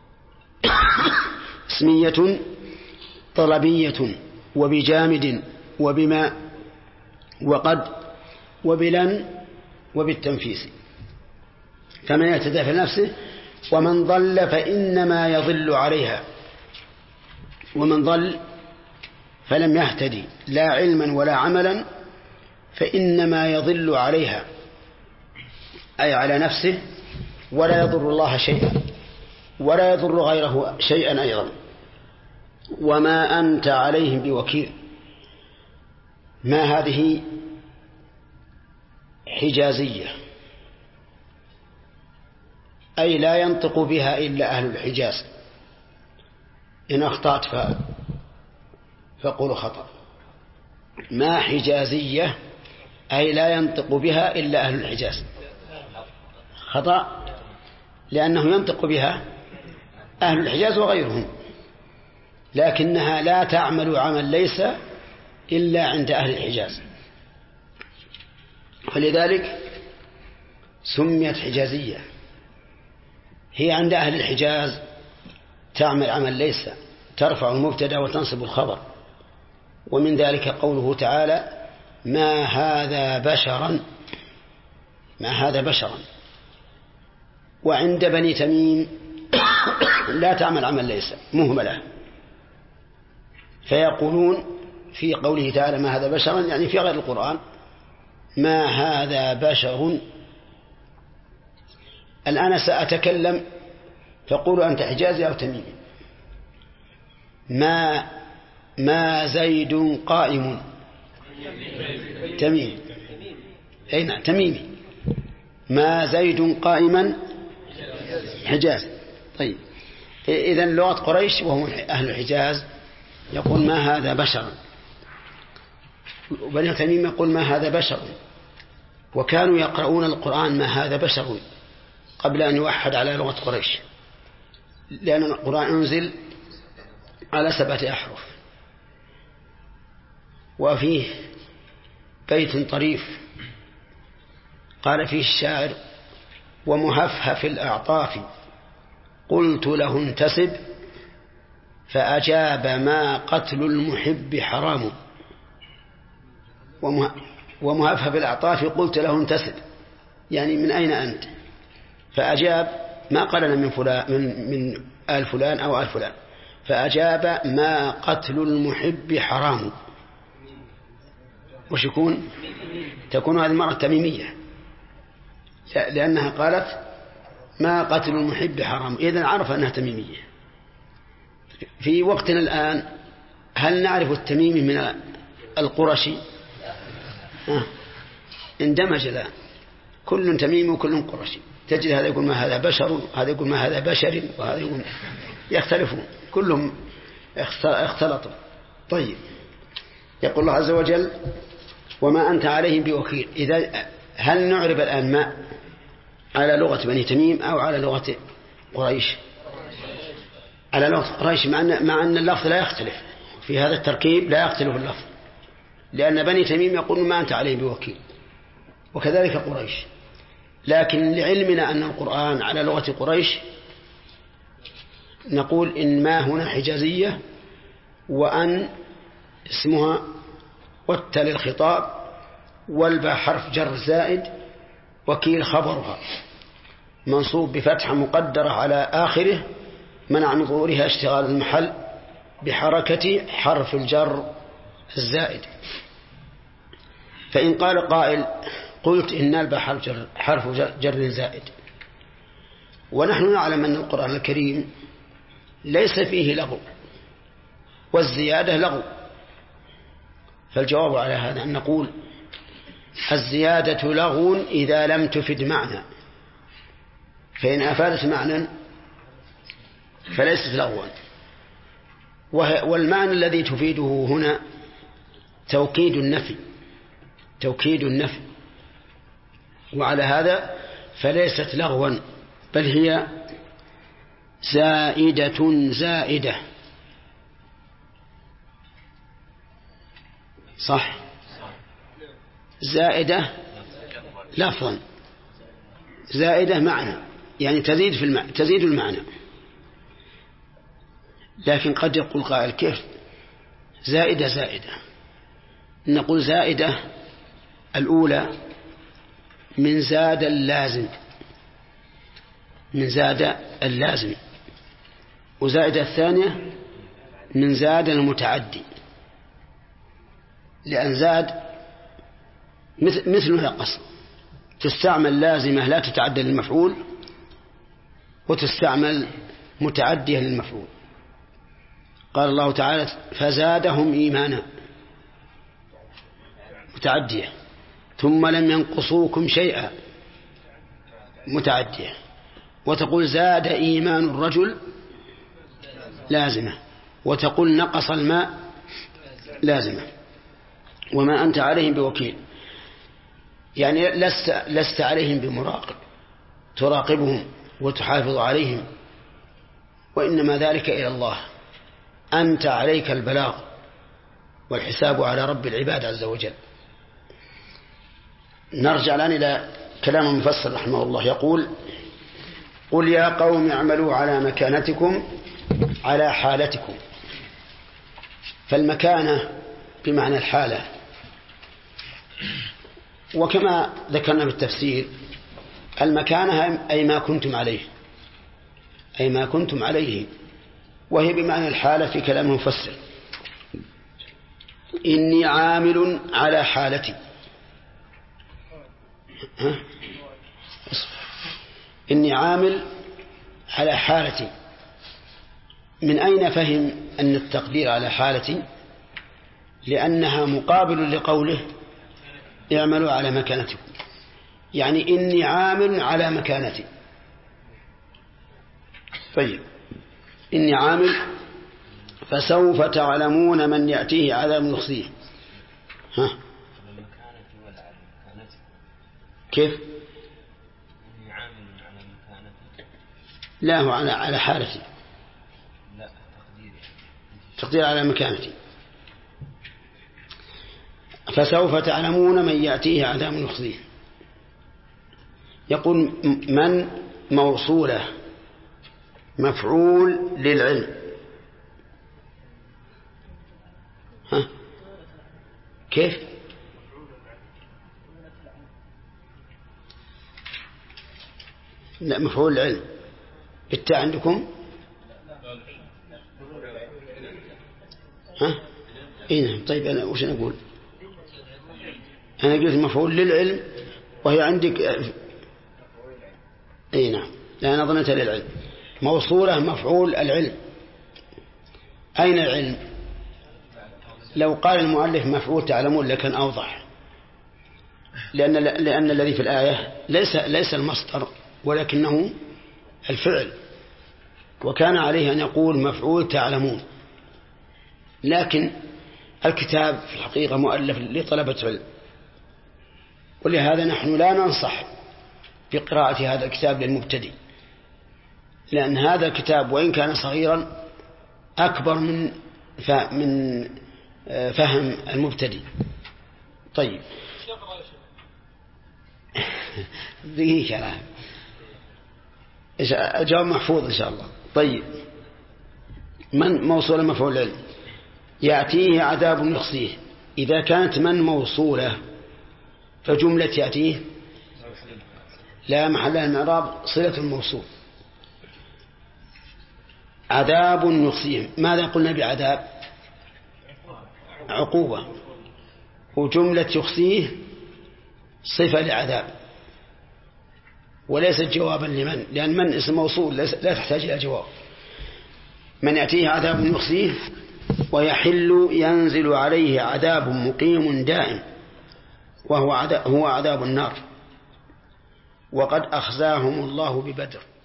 اسمية طلبية وبجامد وبما وقد وبلن وبالتنفيس. فمن يهتدى فلنفسه ومن ضل فإنما يضل عليها. ومن ضل فلم يهتدي لا علما ولا عملا فإنما يضل عليها، أي على نفسه، ولا يضر الله شيئا ولا يضر غيره شيئا أيضا. وما أنت عليهم بوكيل. ما هذه حجازية، أي لا ينطق بها إلا أهل الحجاز. إن أخطأت فقولوا خطأ. ما حجازية أي لا ينطق بها إلا أهل الحجاز. خطأ، لأنه ينطق بها أهل الحجاز وغيرهم، لكنها لا تعمل عمل ليس إلا عند أهل الحجاز، فلذلك سميت حجازية. هي عند أهل الحجاز تعمل عمل ليس، ترفع المبتدا وتنصب الخبر، ومن ذلك قوله تعالى ما هذا بشرا، ما هذا بشرا. وعند بني تميم لا تعمل عمل ليس، مهملة، فيقولون في قوله تعالى ما هذا بشرا يعني في غير القرآن ما هذا بشر. الآن سأتكلم فقولوا أنت حجازي أو تميمي. ما زيد قائم، تميمي. أي نعم تميمي. ما زيد قائما حجاز. طيب إذن لغة قريش وهم أهل الحجاز يقول ما هذا بشر، وبني تميم يقول ما هذا بشر. وكانوا يقرؤون القرآن ما هذا بشر قبل أن يوحد على لغة قريش، لأن القرآن أنزل على 7 أحرف. وفيه بيت طريف قال فيه الشاعر ومهفهف الأعطاف قلت له انتسب فأجاب ما قتل المحب حرام. ومهفهف الأعطاف قلت له انتسب يعني من أين أنت، فأجاب ما قالنا من فلان من آل فلان أو آل فلان، فأجاب ما قتل المحب حرام. وش يكون؟ تكون هذه المرة تميمية لأنها قالت ما قتل المحب حرام، إذن عرف أنها تميمية. في وقتنا الآن هل نعرف التميمي من القرشي؟ اندمج الآن كل تميمي وكل قرشي، تجد هذا يقول ما هذا بشر، هذا يقول ما هذا بشر، وهذا يقول يختلفون كلهم اختلطوا. طيب يقول الله عز وجل وما أنت عليهم بوكيل. إذا هل نعرب الآن ما على لغة بني تميم أو على لغة قريش؟ على لغة قريش، مع أن اللفظ لا يختلف في هذا التركيب، لا يختلف اللفظ، لأن بني تميم يقولون ما أنت عليهم بوكيل وكذلك قريش. لكن لعلمنا أن القرآن على لغة قريش نقول إن ما هنا حجازية، وأن اسمها والتل الخطاب، والباء حرف جر زائد، وكيل خبرها منصوب بفتحة مقدرة على آخره منع من ظهورها اشتغال المحل بحركة حرف الجر الزائد. فإن قال قائل قلت إن الباء حرف جر زائد، ونحن نعلم أن القرآن الكريم ليس فيه لغو والزيادة لغو، فالجواب على هذا أن نقول الزيادة لغو إذا لم تفد معنى، فإن أفادت معنى فليست لغوا. والمعنى الذي تفيده هنا توكيد النفي، توكيد النفي، وعلى هذا فليست لغوا بل هي زائدة زائدة. صح، زائدة لفظا، زائدة معنى، يعني تزيد المعنى. لكن قد يقول قائل كيف زائدة زائدة؟ نقول زائدة الأولى من زاد اللازم، من زاد اللازم، وزائدة الثانية من زاد المتعدي، لأن زاد مثل نقص، تستعمل لازمة لا تتعدى للمفعول، وتستعمل متعدية للمفعول. قال الله تعالى فزادهم إيمانا متعدية، ثم لم ينقصوكم شيئا متعدية، وتقول زاد إيمان الرجل لازمة، وتقول نقص الماء لازمة. وما أنت عليهم بوكيل، يعني لست عليهم بمراقب تراقبهم وتحافظ عليهم، وإنما ذلك إلى الله، أنت عليك البلاغ والحساب على رب العباد عز وجل. نرجع الآن إلى كلام المفسر رحمه الله، يقول قل يا قوم اعملوا على مكانتكم على حالتكم. فالمكانة بمعنى الحالة، وكما ذكرنا في التفسير المكانة أي ما كنتم عليه، أي ما كنتم عليه، وهي بمعنى الحالة في كلام المفسر. إني عامل على حالتي. إني عامل على حالتي. من أين فهم أن التقدير على حالتي؟ لأنها مقابل لقوله اعملوا على مكانتكم، يعني إني عامل على مكانتي. طيب إني عامل، فسوف تعلمون من يأتيه عذاب يخزيه. ها كيف؟ لا، هو على حالتي، تقدير على مكانتي. فسوف تعلمون من يأتيه عذاب يخزيه. يقول من موصولة مفعول للعلم. ها كيف؟ لا، مفعول للعلم بالتاء عندكم. ها إيه. طيب أنا وش نقول؟ أنا قلت مفعول للعلم وهي عندك. أي نعم، لا نظنتها للعلم. موصولة مفعول العلم. أين العلم؟ لو قال المؤلف مفعول تعلمون لكن أوضح، لأن الذي في الآية ليس المصدر ولكنه الفعل، وكان عليه أن يقول مفعول تعلمون. لكن الكتاب في الحقيقة مؤلف لطلبة علم، ولهذا نحن لا ننصح بقراءة هذا الكتاب للمبتدئ، لأن هذا الكتاب وإن كان صغيرا أكبر من فهم المبتدئ. طيب ذي كلام الجواب محفوظ إن شاء الله. طيب من موصولة مفعول العلم يأتيه عذاب يخزيه. إذا كانت من موصولة فجملة يأتيه لا محل لها من الإعراب، صلة الموصول. عذاب يخزيه، ماذا قلنا بعذاب؟ عقوبة. وجملة يخزيه صفة لعذاب وليست جوابا لمن، لأن من اسم موصول لا تحتاج إلى جواب. من يأتيه عذاب يخزيه ويحل ينزل عليه عذاب مقيم دائم وهو عذاب النار. وقد أخزاهم الله ببدر.